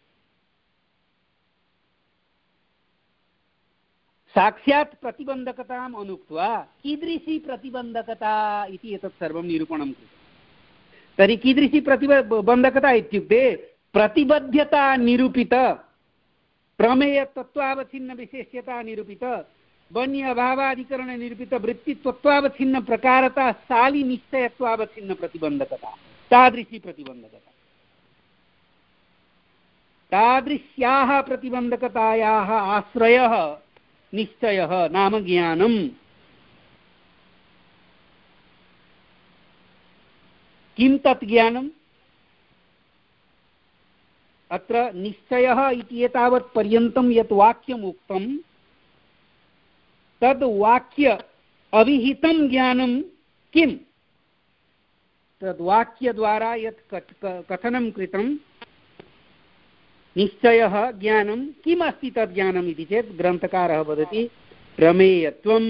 साक्षात् प्रतिबन्धकताम् अनुक्त्वा कीदृशी प्रतिबन्धकता इति एतत् सर्वं निरूपणं कृतं। तर्हि कीदृशी प्रतिबन्धकता इत्युक्ते प्रतिबद्धता निरूपित प्रमेयतत्त्वावच्छिन्न विशेष्यता निरूपित बन्य अभावाधिकरण निरूपित वृत्तित्वत्वावच्छिन्न प्रकारता शाली निश्चयत्वावच्छिन्न प्रतिबन्धकता, तादृशी प्रतिबन्धकता। तादृश्याः प्रतिबन्धकतायाः आश्रयः निश्चयः नाम ज्ञानम्। किं तत् ज्ञानम्? अत्र निश्चयः इति एतावत् पर्यन्तं यत् वाक्यम् उक्तं तद् वाक्य अविहितं ज्ञानं किम्? तद् वाक्यद्वारा यत् कथनं कृतं निश्चयः ज्ञानं किम् अस्ति तद् ज्ञानम् इति चेत् ग्रन्थकारः वदति प्रमेयत्वं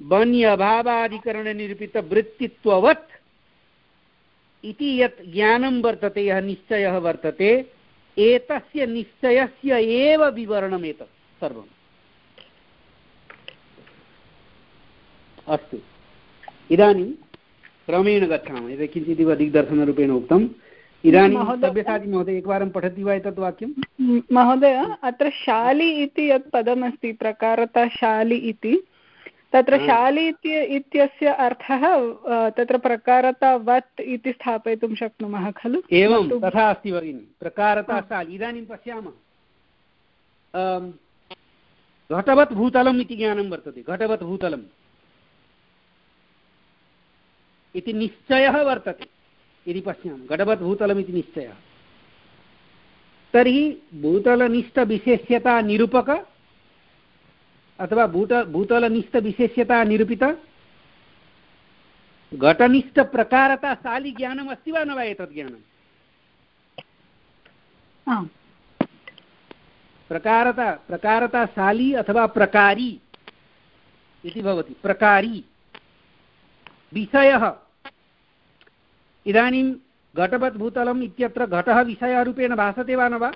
बन्यभावादिकरणनिरूपितवृत्तित्ववत् इति यत् ज्ञानं वर्तते, यः निश्चयः वर्तते, एतस्य निश्चयस्य एव विवरणम् एतत् सर्वम्। अस्तु, इदानीं क्रमेण गच्छामः। यदि किञ्चिदिव दिग्दर्शनरूपेण उक्तम्। इदानीं सव्यसाची महोदय एकवारं पठति वा एतत् वाक्यं? महोदय, अत्र शाली इति यत् पदमस्ति, प्रकारता शाली इति, तत्र शाली इत्यस्य अर्थः तत्र प्रकारतावत् इति स्थापयितुं शक्नुमः खलु? एवं, तथा अस्ति भगिनि, प्रकारता शाली। इदानीं पश्यामः, घटवत् भूतलम् इति ज्ञानं वर्तते। घटवत् भूतलम् इति निश्चयः वर्तते। यदि पश्यामः घटवत् भूतलम् इति निश्चयः, तर्हि भूतलनिष्ठविशेष्यता निरूपक अथवा भूत भूतलनिष्ठविशेष्यता निरूपित घटनिष्ठप्रकारता शाली ज्ञानम् अस्ति वा न वा? एतत् ज्ञानं प्रकारता प्रकारता शाली अथवा प्रकारी इति भवति। प्रकारी विषयः। इदानीं घटवत् भूतलम् इत्यत्र घटः विषयरूपेण भासते वा न वा?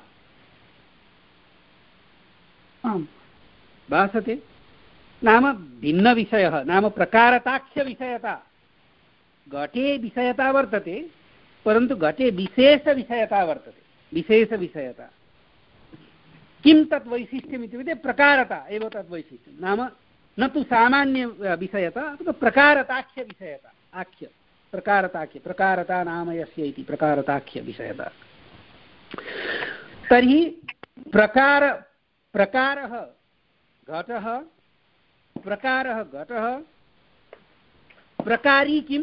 भासते। नाम भिन्नविषयः, नाम प्रकारताख्यविषयता। घटे विषयता वर्तते, परन्तु घटे विशेषविषयता वर्तते। विशेषविषयता किं तत् वैशिष्ट्यम् इत्युक्ते प्रकारता एव तत् वैशिष्ट्यं। नाम न तु सामान्यविषयता, अथवा प्रकारताख्यविषयता। आख्य प्रकारताख्य, प्रकारता नाम यस्य इति प्रकारताख्यविषयता। तर्हि प्रकार प्रकारः घटः, प्रकारः घटः, प्रकारी किम्?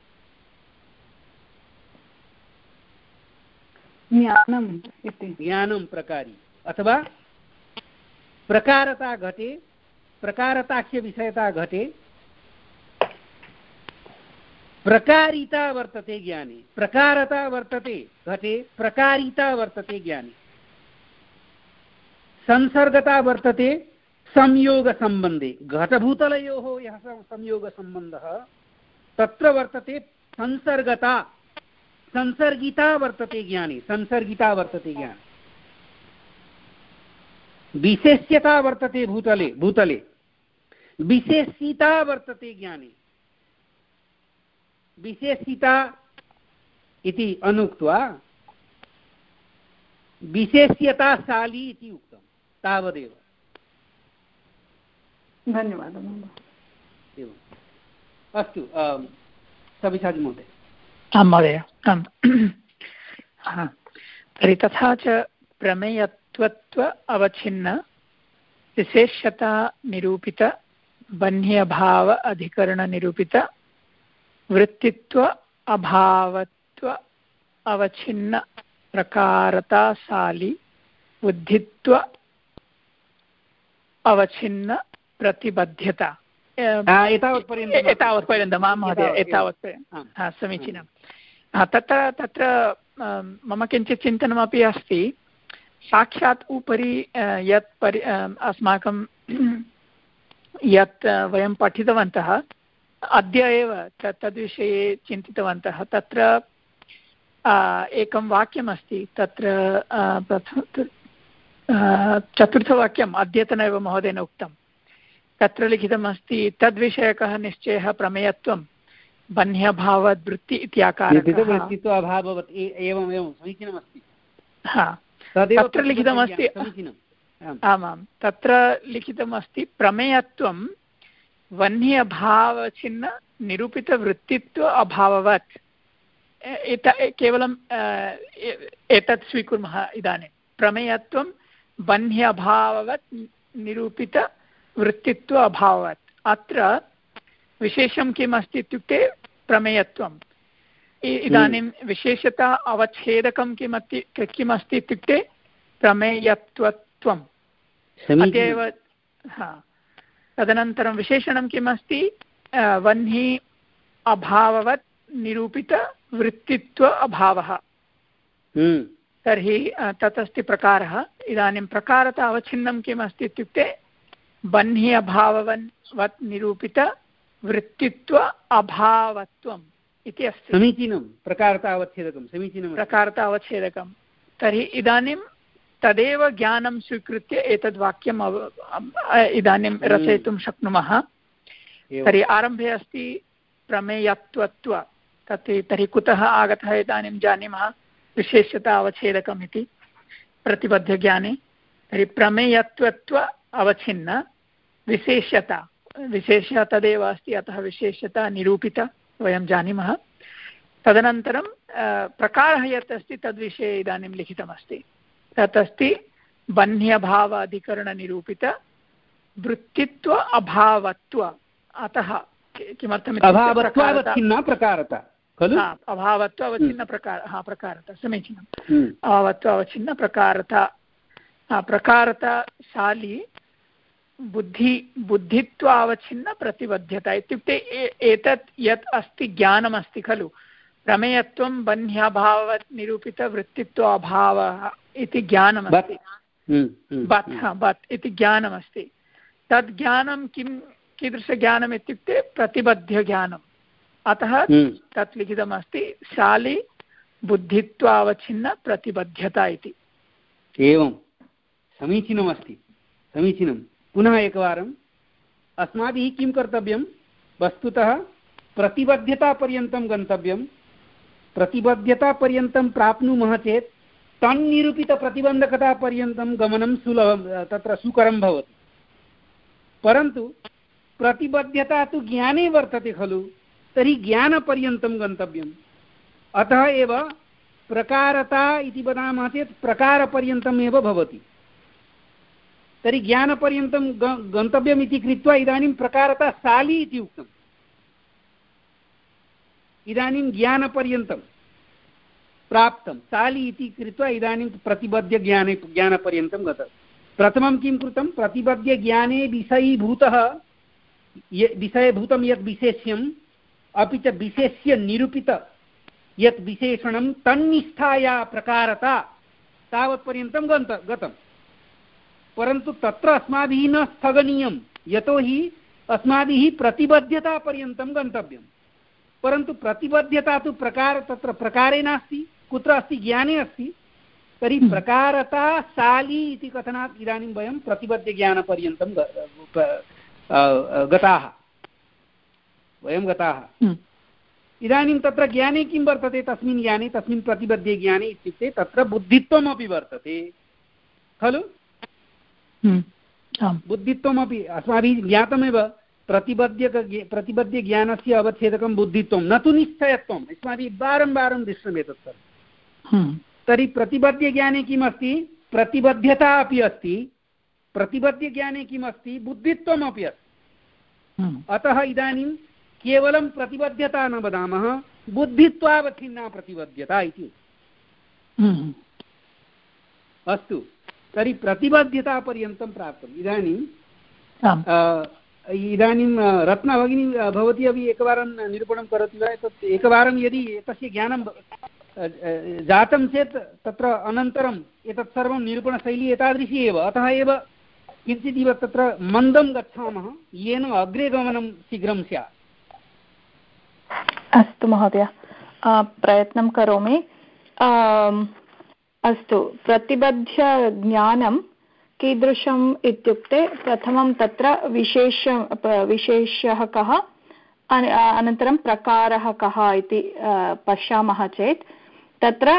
ज्ञानम् इति। ज्ञानं प्रकारी अथवा प्रकारता घटे, प्रकारताख्यविषयता घटे, प्रकारिता वर्तते ज्ञाने। प्रकारता वर्तते घटे, प्रकारिता वर्तते ज्ञाने। संसर्गता वर्तते संयोगसम्बन्धे। घटभूतलयोः यः संयोगसम्बन्धः तत्र वर्तते संसर्गता। संसर्गिता वर्तते ज्ञाने। संसर्गिता वर्तते ज्ञाने। विशेष्यता वर्तते भूतले भूतले विशेषिता वर्तते ज्ञाने। विशेषिता इति अनुक्त्वा विशेष्यताशाली इति उक्तं, तावदेव। धन्यवादः महोदय। एवम्, अस्तु, सव्यसाची महोदय। आं महोदय, आम्। तर्हि तथा च प्रमेयत्वत्व अवच्छिन्न विशेष्यता निरूपित बन्ह्यभाव अधिकरणनिरूपित वृत्तित्व अभावत्व अवच्छिन्न प्रकारताशाली बुद्धित्व अवच्छिन्न प्रतिबद्धता। एतावत्पर्यन्तं आं महोदय, एतावत्पर्यन्तं समीचीनं। तत्र तत्र मम किञ्चित् चिन्तनमपि अस्ति। साक्षात् उपरि यत् परि अस्माकं यत् वयं पठितवन्तः अद्य एव तद्विषये चिन्तितवन्तः। तत्र एकं वाक्यमस्ति, तत्र प्रथम चतुर्थवाक्यम् अद्यतन एव महोदयेन उक्तं। तत्र लिखितमस्ति तद्विषयकः निश्चयः प्रमेयत्वं बन्ह्यभावद्वृत्ति इत्याकारः। एवम् एवं समीचीनमस्ति। हा, तत्र लिखितमस्ति। आमां, तत्र लिखितमस्ति प्रमेयत्वं वह्न्यभावचिह्न निरूपितवृत्तित्व अभाववत्। एत केवलं एतत् स्वीकुर्मः इदानीं। प्रमेयत्वं बन्ह्यभाववत् निरूपितवृत्तित्व अभाववत्। अत्र विशेषं किम् अस्ति इत्युक्ते प्रमेयत्वम्। इदानीं विशेषता अवच्छेदकं किमस्ति किमस्ति इत्युक्ते प्रमेयत्वत्वम् अतएव। हा, तदनन्तरं विशेषणं किमस्ति? वह्नि अभाववत् निरूपितवृत्तित्व अभावः। तर्हि तत् अस्ति प्रकारः। इदानीं प्रकारता अवच्छिन्नं किम् अस्ति इत्युक्ते बह्नि अभाववत् निरूपित वृत्तित्व अभावत्वम् इति अस्ति। समीचीनं, प्रकारता अवच्छेदकं समीचीनं, प्रकारता अवच्छेदकं। तर्हि इदानीं तदेव ज्ञानं स्वीकृत्य एतद् वाक्यम् इदानीं रचयितुं शक्नुमः। तर्हि आरम्भे अस्ति प्रमेयत्वत्व, तत् तर्हि कुतः आगतः इदानीं जानीमः, विशेष्यता अवच्छेदकम् इति प्रतिबद्धज्ञाने। तर्हि प्रमेयत्वत्व अवच्छिन्न विशेष्यता, विशेष्य तदेव अस्ति, अतः विशेष्यता निरूपिता वयं जानीमः। तदनन्तरं प्रकारः यत् अस्ति तद्विषये इदानीं लिखितमस्ति, तत् अस्ति बह्न्यभाव अधिकरणनिरूपित वृत्तित्व अभावत्व। अतः किमर्थम् अभावत्वावच्छिन्न प्रकारता खलु, अभावत्व अवच्छिन्न प्रकार हा प्रकारता समीचीनम्। अभावत्व अवच्छिन्न प्रकारता प्रकारता शाली बुद्धि बुद्धित्वावच्छिन्न प्रतिबद्धता इत्युक्ते एतत् यत् अस्ति ज्ञानमस्ति खलु, प्रमेयत्वं बह्न्यभाववत् निरूपित वृत्तित्व अभावः इति ज्ञानमस्ति, बत् बत् इति ज्ञानमस्ति। तद् ज्ञानं किं कीदृशज्ञानम् इत्युक्ते प्रतिबद्धज्ञानम्। अतः तत् लिखितमस्ति शाली बुद्धित्वावच्छिन्न प्रतिबद्धता इति। एवं समीचीनमस्ति, समीचीनं। पुनः एकवारम् अस्माभिः किं कर्तव्यं, वस्तुतः प्रतिबद्धतापर्यन्तं गन्तव्यं। प्रतिबद्धतापर्यन्तं प्राप्नुमः चेत् तन्निरूपितप्रतिबन्धकतापर्यन्तं गमनं सुलभं, तत्र सुकरं भवति। परन्तु प्रतिबद्धता तु ज्ञाने वर्तते खलु, तर्हि ज्ञानपर्यन्तं गन्तव्यम्। अतः एव प्रकारता इति वदामः चेत् प्रकारपर्यन्तम् एव भवति। तर्हि ज्ञानपर्यन्तं गन्तव्यम् इति कृत्वा इदानीं प्रकारता शाली इति उक्तम्। इदानीं ज्ञानपर्यन्तं प्राप्तं, शाली इति कृत्वा इदानीं प्रतिबद्धज्ञाने ज्ञानपर्यन्तं गतं। प्रथमं किं कृतं, प्रतिबद्धज्ञाने विषयीभूतः विषयभूतं यत् विशेष्यम् अपि च विशेष्य निरूपित यत् विशेषणं तन्निष्ठाया प्रकारता तावत्पर्यन्तं गन्त गतं। परन्तु तत्र अस्माभिः न स्थगनीयं, यतोहि अस्माभिः प्रतिबद्धतापर्यन्तं गन्तव्यं। परन्तु प्रतिबद्धता तु प्रकार तत्र प्रकारे नास्ति, कुत्र अस्ति, ज्ञाने अस्ति। तर्हि प्रकारता शाली इति कथनात् इदानीं वयं प्रतिबद्धज्ञानपर्यन्तं गताः, वयं गताः। इदानीं तत्र ज्ञाने किं वर्तते, तस्मिन् ज्ञाने तस्मिन् प्रतिबद्धे ज्ञाने इत्युक्ते तत्र बुद्धित्वमपि वर्तते खलु। बुद्धित्वमपि अस्माभिः ज्ञातमेव, प्रतिबद्ध प्रतिबद्धज्ञानस्य अवच्छेदकं बुद्धित्वं, न तु निश्चयत्वम्। अस्माभिः वारं वारं दृष्टम् एतत् सर्वं। तर्हि प्रतिबद्धज्ञाने किम् अस्ति, प्रतिबद्धता अपि अस्ति, प्रतिबद्धज्ञाने किम् अस्ति, बुद्धित्वमपि अस्ति। अतः इदानीं केवलं प्रतिबद्धता न वदामः, बुद्धित्वावच्छिन्ना प्रतिबद्धता इति। अस्तु, तर्हि प्रतिबद्धतापर्यन्तं प्राप्तम्। इदानीं इदानीं रत्ना भगिनी भवती अपि एकवारं निरूपणं करोति वा? तत् एकवारं यदि तस्य ज्ञानं जातं चेत् तत्र अनन्तरम् एतत् सर्वं निरूपणशैली एतादृशी एव। अतः एव किञ्चिदिव तत्र मन्दं गच्छामः, येन अग्रे गमनं शीघ्रं स्यात्। अस्तु महोदय, प्रयत्नं करोमि। अस्तु, प्रतिबद्ध ज्ञानं कीदृशम् इत्युक्ते प्रथमं तत्र विशेष विशेषः कः, अनन्तरं प्रकारः कः इति पश्यामः चेत् तत्र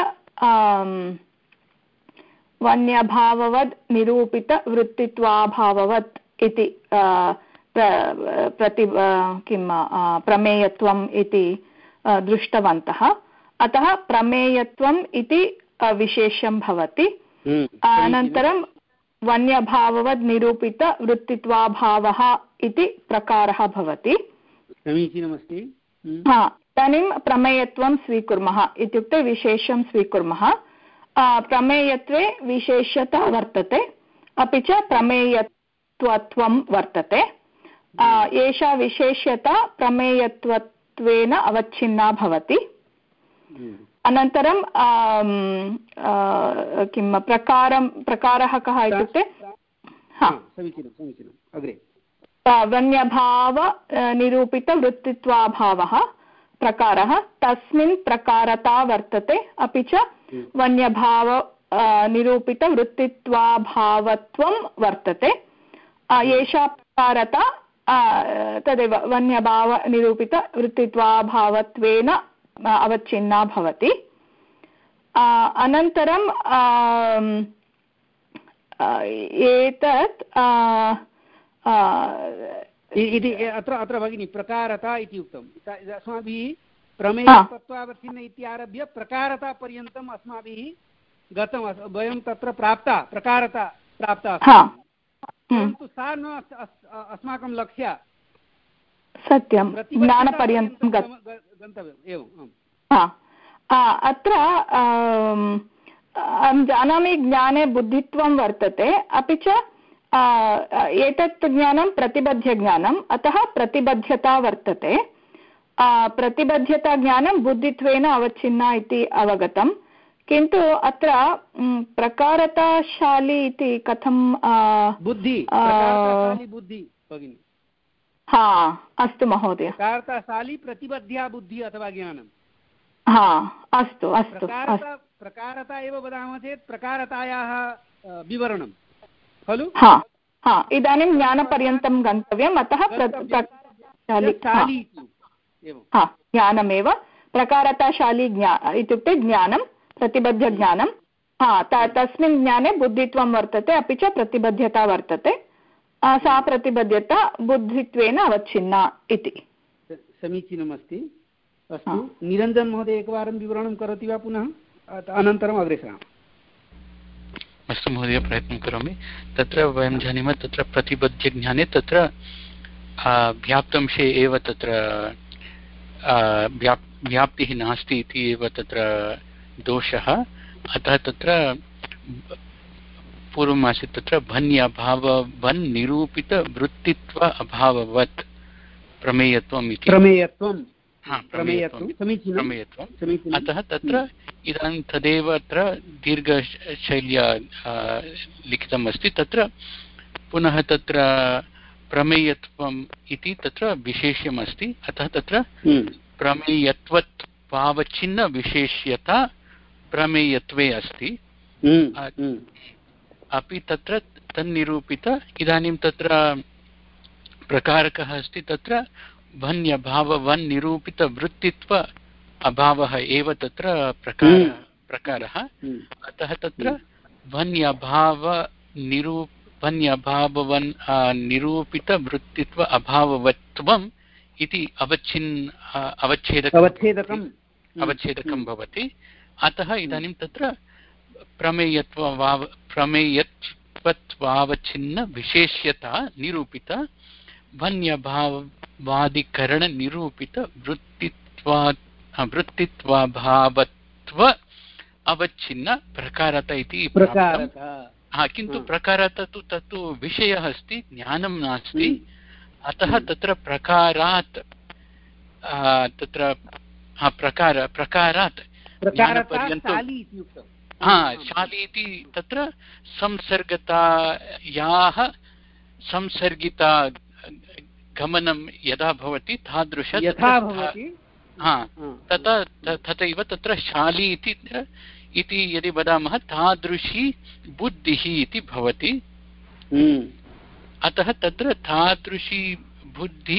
वन्यभाववद् निरूपितवृत्तित्वाभाववत् इति प्रति किं प्रमेयत्वम् इति दृष्टवन्तः। अतः प्रमेयत्वम् इति विशेषं भवति। अनन्तरं वन्यभाववद् निरूपितवृत्तित्वाभावः इति प्रकारः भवति। समीचीनमस्ति। हा, इदानीं प्रमेयत्वं स्वीकुर्मः इत्युक्ते विशेषं स्वीकुर्मः। प्रमेयत्वे विशेषता वर्तते, अपि च प्रमेयत्वत्वं वर्तते। एषा विशेष्यता प्रमेयत्वत्वेन अवच्छिन्ना भवति। अनन्तरं किं प्रकारं प्रकारः कः इत्युक्ते वन्यभाव निरूपितवृत्तित्वाभावः प्रकारः तस्मिन् प्रकारता वर्तते अपि च वन्यभाव निरूपितवृत्तित्वाभावत्वं वर्तते एषा प्रकारता तदेव वन्यभावनिरूपितवृत्तित्वाभावत्वेन अवच्छिन्ना भवति। अनन्तरं एतत् इति अत्र अत्र भगिनी प्रकारता इति उक्तम् अस्माभिः प्रमेयतत्त्वावच्छिन्न इत्यारभ्य प्रकारतापर्यन्तम् अस्माभिः गतं वयं तत्र प्राप्ता प्रकारता प्राप्ता परन्तु सा न अस्माकं लक्ष्या सत्यं ज्ञानपर्यन्तं गन्तव्यम् एवम् अत्र अहं जानामि ज्ञाने बुद्धित्वं वर्तते अपि च एतत् ज्ञानं प्रतिबध्यज्ञानम् अतः प्रतिबध्यता वर्तते प्रतिबध्यता ज्ञानं बुद्धित्वेन अवच्छिन्ना इति अवगतं किन्तु अत्र प्रकारताशाली इति कथं बुद्धि बुद्धि भगिनि हा अस्तु महोदय प्रकारताशाली प्रतिबद्ध्या बुद्धिः अथवा ज्ञानं हा अस्तु अस्तु प्रकारता एव वदामः चेत् प्रकारतायाः विवरणं खलु हा हा इदानीं ज्ञानपर्यन्तं गन्तव्यम् अतः ज्ञानमेव प्रकारताशाली ज्ञा इत्युक्ते ज्ञानं प्रतिबद्धज्ञानं हा तस्मिन् ज्ञाने बुद्धित्वं वर्तते अपि च प्रतिबद्धता वर्तते सा प्रतिबद्धता बुद्धित्वेन अवच्छिन्ना इति समीचीनमस्ति अस्तु निरञ्जन महोदय एकवारं विवरणं करोति वा पुनः अनन्तरम् अग्रे सरामः अस्तु महोदय प्रयत्नं करोमि तत्र वयं जानीमः तत्र प्रतिबद्धज्ञाने तत्र व्याप्तंशे एव तत्र व्याप्तिः नास्ति इति एव तत्र दोषः अतः तत्र पूर्वम् आसीत् तत्र भन्यभाव वन् निरूपित वृत्तित्व अभाववत् प्रमेयत्वम् इति प्रमेयत्वं प्रमेयत्वम् अतः तत्र इदानीं तदेव अत्र दीर्घशैल्या लिखितम् अस्ति तत्र पुनः तत्र प्रमेयत्वम् इति तत्र विशेष्यम् अस्ति अतः तत्र प्रमेयत्वत् भावचिह्न विशेष्यता प्रमेयत्वे अस्ति अपि तत्र तन्निरूपित इदानीं तत्र प्रकारकः अस्ति तत्र भन्यभाववन्निरूपितवृत्तित्व अभावः एव तत्र प्रकार प्रकारः अतः तत्र भन्यभावनिरू भन्यभाववन् निरूपितवृत्तित्व अभाववत्वम् इति अवच्छिन् अवच्छेदकम् अवच्छेदकं भवति अतः इदानीं तत्र प्रमेयत्वभाव प्रमेयत्वत्वावच्छिन्न विशेष्यता निरूपित भन्यभावादिकरणनिरूपित वृत्तित्वा वृत्तित्वाभावत्व अवच्छिन्न प्रकारता इति हा किन्तु प्रकारता तु तत्तु विषयः अस्ति ज्ञानं नास्ति अतः तत्र प्रकारात् तत्र हा प्रकार प्रकारात् ज्ञानपर्यन्तं हा शाली इति तत्र संसर्गतायाः संसर्गिता गमनं यदा भवति तादृश हा तथा तथैव तत्र शाली इति इति यदि वदामः तादृशी बुद्धिः इति भवति अतः तत्र तादृशी बुद्धि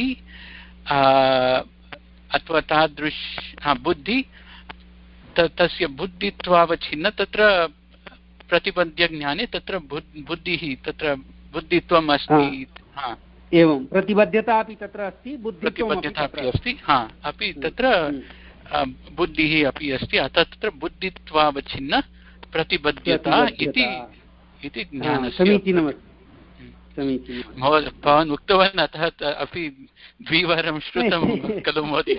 अथवा तादृश बुद्धि तस्य बुद्धित्वावच्छिन्न तत्र प्रतिबद्धज्ञाने तत्र बुद्धिः तत्र बुद्धित्वम् अस्ति एवं प्रतिबद्धता अपि तत्र अस्ति प्रतिबद्धता अपि अस्ति हा अपि तत्र बुद्धिः अपि अस्ति अतः तत्र बुद्धित्वावच्छिन्न प्रतिबद्धता इति इति ज्ञानस्य महोदय भवान् उक्तवान् अतः अपि द्विवारं श्रुतं खलु महोदय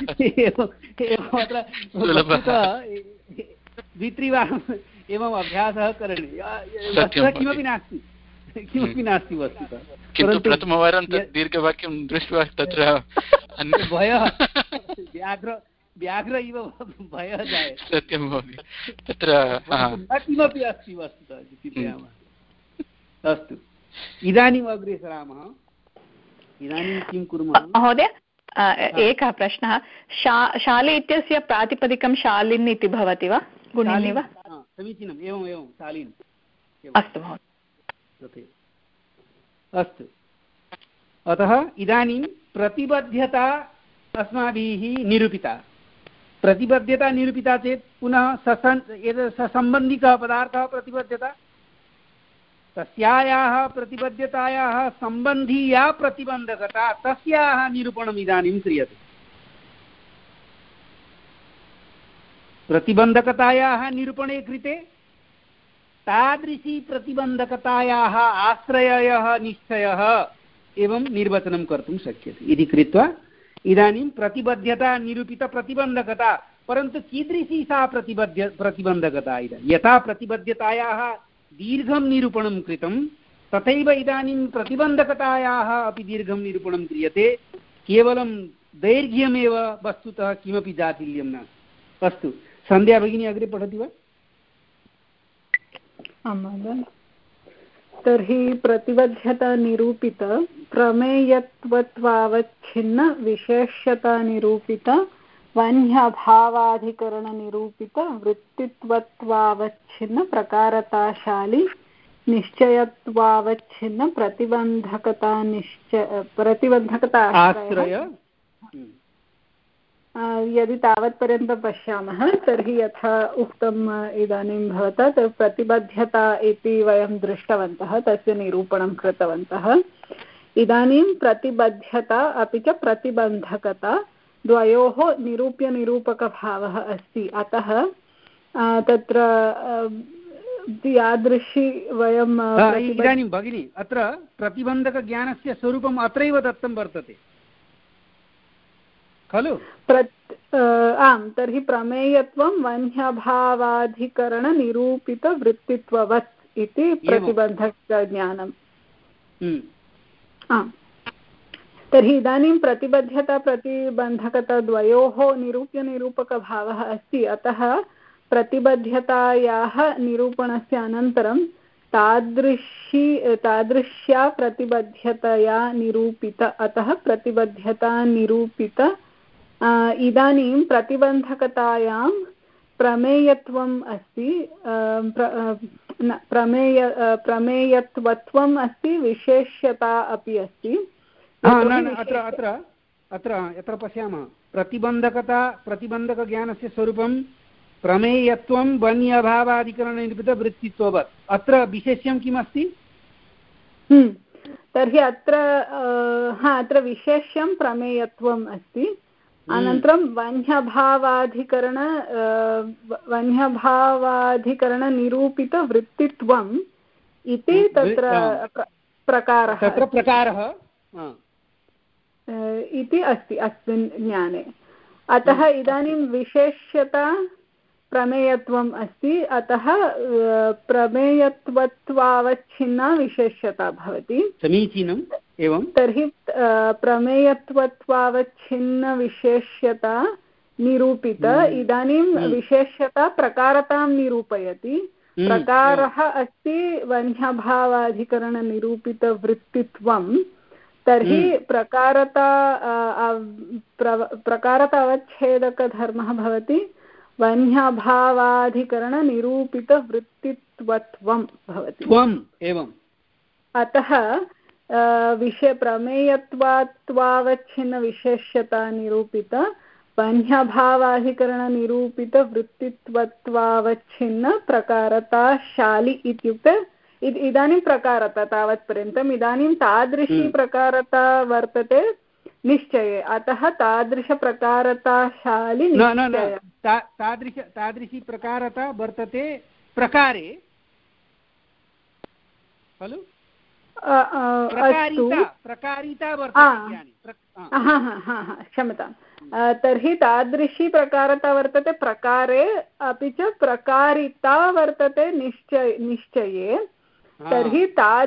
द्वित्रिवारम् एवम् अभ्यासः करणीयः किमपि नास्ति किमपि नास्ति वस्तुतः किन्तु प्रथमवारं तत् दीर्घवाक्यं दृष्ट्वा तत्र भयः व्याघ्र व्याघ्र इव भयः जायते। सत्यं महोदय, तत्र न किमपि अस्ति वस्तुतः चिन्तयामः। अस्तु, इदानीम् अग्रे सरामः। इदानीं किं कुर्मः महोदय? एकः प्रश्नः, शा शालि इत्यस्य प्रातिपदिकं शालिन् इति भवति वा, गुणिनि वा? समीचीनम्, एवम् एवं शालिन्। अस्तु महोदय। अस्तु, अतः इदानीं प्रतिबद्धता अस्माभिः निरूपिता। प्रतिबद्धता निरूपिता चेत् पुनः ससन् एतत् ससम्बन्धिकः पदार्थः प्रतिबद्धता, तस्याः प्रतिबद्धतायाः सम्बन्धी या प्रतिबन्धकता तस्याः निरूपणम् इदानीं क्रियते। प्रतिबन्धकतायाः निरूपणे कृते तादृशी प्रतिबन्धकतायाः आश्रयः निश्चयः एवं निर्वचनं कर्तुं शक्यते इति कृत्वा इदानीं प्रतिबद्धता निरूपितप्रतिबन्धकता, परन्तु कीदृशी सा प्रतिबद्ध प्रतिबन्धकता? इदानीं यथा प्रतिबद्धतायाः दीर्घं निरूपणं कृतं तथैव इदानीं प्रतिबन्धकतायाः अपि दीर्घं निरूपणं क्रियते। केवलं दैर्घ्यमेव वस्तुतः किमपि जातिल्यं नास्ति। अस्तु, सन्ध्या भगिनी अग्रे पठति वा? आं महोदय। तर्हि प्रतिबद्धता निरूपित प्रमेयत्वत्वावच्छिन्न विशेष्यता निरूपित वन्यभावाधिकरण निरूपित वृत्तित्वत्वावच्छिन्न प्रकारताशाली निश्चयत्वावच्छिन्न प्रतिबन्धकता निश्चय प्रतिबन्धकता आश्रय। यदि तावत्पर्यन्तं पश्यामः तर्हि यथा उक्तम् इदानीं भवता तत् प्रतिबद्धता इति वयं दृष्टवन्तः, तस्य निरूपणं कृतवन्तः। इदानीं प्रतिबद्धता अपि च प्रतिबन्धकता द्वयोः निरूप्यनिरूपकभावः अस्ति। अतः तत्र यादृशी वयं इदानीं भगिनी अत्र प्रतिबन्धकज्ञानस्य स्वरूपम् अत्रैव दत्तं वर्तते खलु? आम्, तर्हि प्रमेयत्वं वन्यभावाधिकरणनिरूपितवृत्तित्ववत् इति प्रतिबन्धकज्ञानम्। आम्, तर्हि इदानीं प्रतिबद्धता प्रतिबन्धकता द्वयोः निरूप्यनिरूपकभावः अस्ति। अतः प्रतिबद्धतायाः निरूपणस्य अनन्तरं तादृशी तादृश्या प्रतिबद्धतया निरूपित, अतः प्रतिबद्धता निरूपित। इदानीं प्रतिबन्धकतायां प्रमेयत्वम् अस्ति, प्रमेय प्रमेयत्वत्वम् अस्ति, विशेष्यता अपि अस्ति। अत्र अत्र अत्र यत्र पश्यामः प्रतिबन्धकता प्रतिबन्धकज्ञानस्य स्वरूपं प्रमेयत्वं वन्यभावाधिकरणनिरूपितवृत्तित्ववत्। अत्र विशेष्यं किमस्ति? तर्हि अत्र हा अत्र विशेष्यं प्रमेयत्वम् अस्ति। अनन्तरं वन्यभावाधिकरण वन्यभावाधिकरणनिरूपितवृत्तित्वम् इति तत्र प्रकारः तत्र प्रकारः इति अस्ति अस्मिन् ज्ञाने। अतः इदानीं विशेष्यता प्रमेयत्वम् अस्ति, अतः प्रमेयत्वत्वावच्छिन्ना विशेष्यता भवति। समीचीनम्। एवं तर्हि प्रमेयत्वत्वावच्छिन्नविशेष्यता निरूपित। इदानीं विशेष्यता प्रकारतां निरूपयति। प्रकारः अस्ति वन्यभावाधिकरणनिरूपितवृत्तित्वं। तर्हि प्रकारता प्रकारता अवच्छेदकधर्मः भवति वन्यभावाधिकरणनिरूपितवृत्तित्वत्वं भवति। एवं अतः विषय प्रमेयत्वात्वावच्छिन्नविशेष्यता निरूपित वन्यभावाधिकरणनिरूपितवृत्तित्वत्वावच्छिन्न प्रकारताशाली इत्युक्ते इदानीं प्रकारता तावत्पर्यन्तम्। इदानीं तादृशी प्रकारता वर्तते निश्चये, अतः तादृशप्रकारताशाली तादृश तादृशी प्रकारता वर्तते प्रकारे खलु? प्रकारिता वर्तते, क्षम्यतां। तर्हि तादृशी प्रकारता वर्तते प्रकारे, अपि च प्रकारिता वर्तते निश्चय निश्चये। तर्हि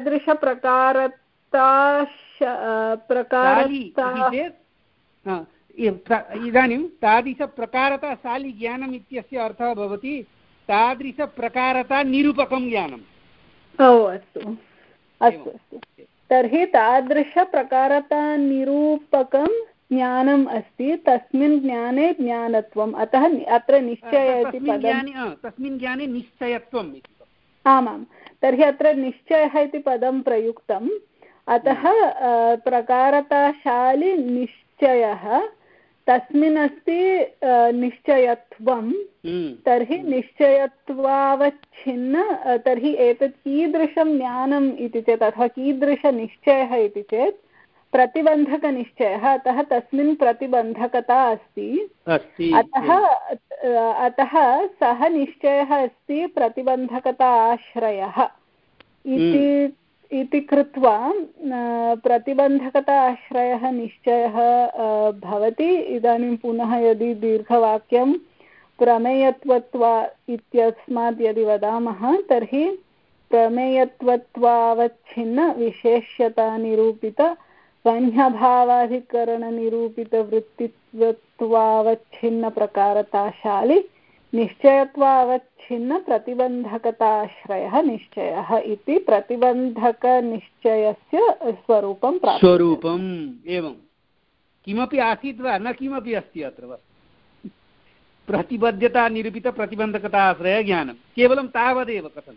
तादृशप्रकारता प्रकारता इदानीं तादृशप्रकारता शाली ज्ञानम् इत्यस्य अर्थः भवति तादृशप्रकारता निरूपकं ज्ञानम्। ओ अस्तु अस्तु अस्तु तर्हि तादृशप्रकारता निरूपकं ज्ञानम् अस्ति तस्मिन् ज्ञाने ज्ञानत्वम् अतः अत्र निश्चय इति पदं तस्मिन् ज्ञाने निश्चयत्वम् इति। आमां तर्हि अत्र निश्चयः इति पदं प्रयुक्तम् अतः प्रकारताशाली निश्चयः तस्मिन् अस्ति निश्चयत्वं तर्हि निश्चयत्वावच्छिन्न तर्हि एतत् कीदृशं ज्ञानम् इति चेत् अथवा कीदृशनिश्चयः इति चेत् प्रतिबन्धकनिश्चयः अतः तस्मिन् प्रतिबन्धकता अस्ति अतः अतः सः निश्चयः अस्ति प्रतिबन्धकता आश्रयः इति इति कृत्वा प्रतिबन्धकता आश्रयः निश्चयः भवति। इदानीं पुनः यदि दीर्घवाक्यं प्रमेयत्वत्वा इत्यस्मात् यदि वदामः तर्हि प्रमेयत्वत्वावच्छिन्न विशेष्यतानिरूपित संज्ञाभावाधिकरणनिरूपितवृत्तित्वत्वावच्छिन्नप्रकारताशाली निश्चयत्वावच्छिन्न प्रतिबन्धकताश्रयः निश्चयः इति प्रतिबन्धकनिश्चयस्य स्वरूपं स्वरूपम् एवं किमपि आसीत् वा न किमपि अस्ति अत्र प्रतिबद्धता निरूपित प्रतिबन्धकताश्रय ज्ञानं केवलं तावदेव कथं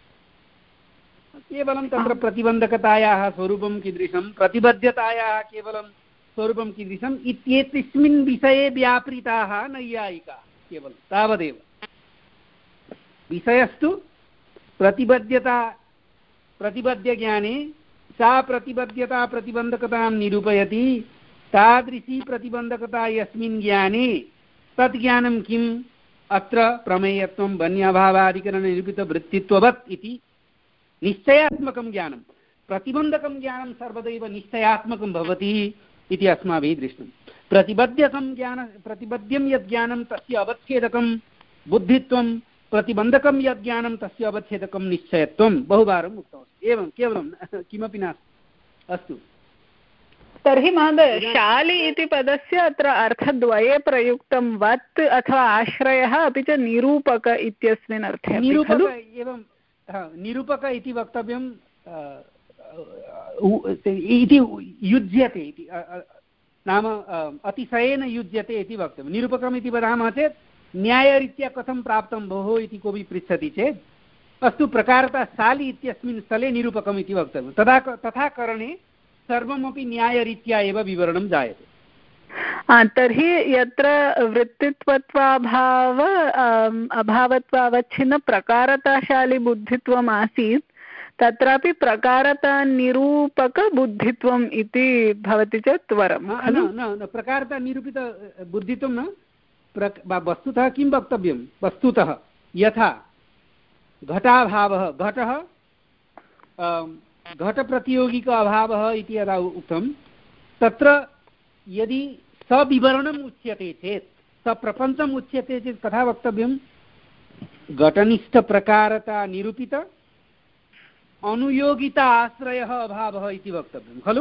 केवलं तत्र प्रतिबन्धकतायाः स्वरूपं कीदृशं प्रतिबद्धतायाः केवलं स्वरूपं कीदृशम् इत्येतस्मिन् विषये व्यापृताः नैयायिकाः केवलं तावदेव विषयस्तु प्रतिबद्धता प्रतिबद्धज्ञाने सा प्रतिबद्धता प्रतिबन्धकतां निरूपयति तादृशी प्रतिबन्धकता यस्मिन् ज्ञाने तत् ज्ञानं किम् अत्र प्रमेयत्वं वन्यभावादिकरणनिरूपितवृत्तित्ववत् इति निश्चयात्मकं ज्ञानं प्रतिबन्धकं ज्ञानं सर्वदैव निश्चयात्मकं भवति इति अस्माभिः दृष्टं। प्रतिबद्धकं ज्ञान प्रतिबद्धं यद् ज्ञानं तस्य अवच्छेदकं बुद्धित्वं प्रतिबन्धकं यद् ज्ञानं तस्य अवच्छेदकं निश्चयत्वं बहुवारम् उक्तमस्ति। एवं केवलं किमपि नास्ति। अस्तु तर्हि महोदय शाली इति पदस्य अत्र अर्थद्वये प्रयुक्तं वत् अथवा आश्रयः अपि च निरूपक इत्यस्मिन् अर्थे निरूपक एवं निरूपक इति वक्तव्यं इति युज्यते इति नाम अतिशयेन युज्यते इति वक्तव्यं। निरूपकम् इति वदामः चेत् न्यायरीत्या कथं प्राप्तं भोः इति कोऽपि पृच्छति चेत् अस्तु प्रकारतः शाली इत्यस्मिन् स्थले निरूपकम् इति वक्तव्यं। तदा तथा करणे सर्वमपि न्यायरीत्या एव विवरणं जायते। तर्हि यत्र वृत्तित्वत्वाभाव अभावत्वावच्छिन्न प्रकारताशाली बुद्धित्वम् आसीत् तत्रापि प्रकारतानिरूपकबुद्धित्वम् इति भवति चेत् वरं न न प्रकारतानिरूपित बुद्धित्वं न वस्तुतः किं वक्तव्यं वस्तुतः यथा घटाभावः घटः घटप्रतियोगिक अभावः इति यदा उक्तं तत्र यदि सविवरणम् उच्यते चेत् सप्रपञ्चम् उच्यते चेत् कथा वक्तव्यं घटनिष्ठप्रकारता निरूपित अनुयोगिता आश्रयः अभावः इति वक्तव्यं खलु।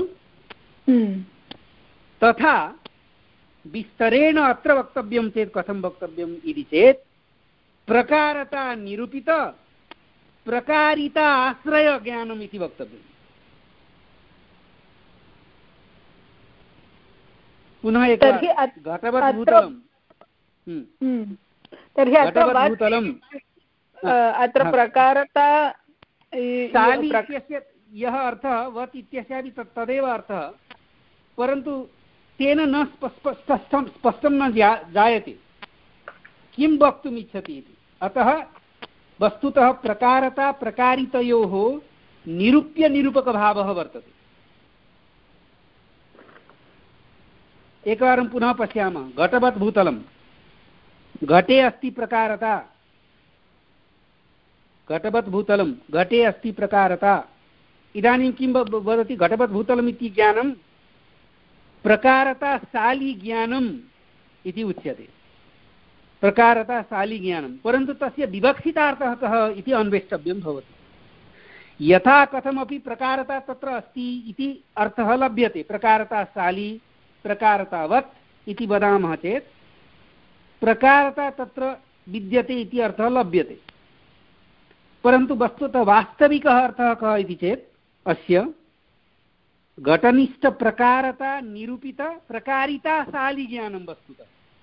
तथा विस्तरेण अत्र वक्तव्यं चेत् कथं वक्तव्यम् इति चेत् प्रकारता निरूपित प्रकारिता आश्रय ज्ञानम् इति वक्तव्यम्। पुनः एकवारं घटवद्भूतलं तर्हि घटवद्भूतलम् अत्र प्रकारता शाली इत्यस्य यः अर्थः वत् इत्यस्यापि तदेव अर्थः परन्तु तेन न स्पष्टं स्पष्टं न जायते किं वक्तुम् इच्छति इति। अतः वस्तुतः प्रकारता प्रकारितयोः निरूप्य निरूपकभावः वर्तते। एकवारं पुनः पश्यामः घटवत् भूतलं घटे अस्ति प्रकारता घटवत् भूतलं घटे अस्ति प्रकारता। इदानीं किं वदति घटवत् भूतलम् इति ज्ञानं प्रकारता शाली ज्ञानम् इति उच्यते प्रकारता शाली ज्ञानं परन्तु तस्य विवक्षितार्थः कः इति अन्वेष्टव्यं भवति। यथा कथमपि प्रकारता तत्र अस्ति इति अर्थः लभ्यते प्रकारता शाली प्रकारतावत् इति वदामः चेत् प्रकारता तत्र विद्यते इति अर्थः लभ्यते, परन्तु वस्तुतः वास्तविकः अर्थः कः इति चेत् अस्य घटनिष्ठप्रकारता निरूपित प्रकारिता शालिज्ञानं वस्तुतः।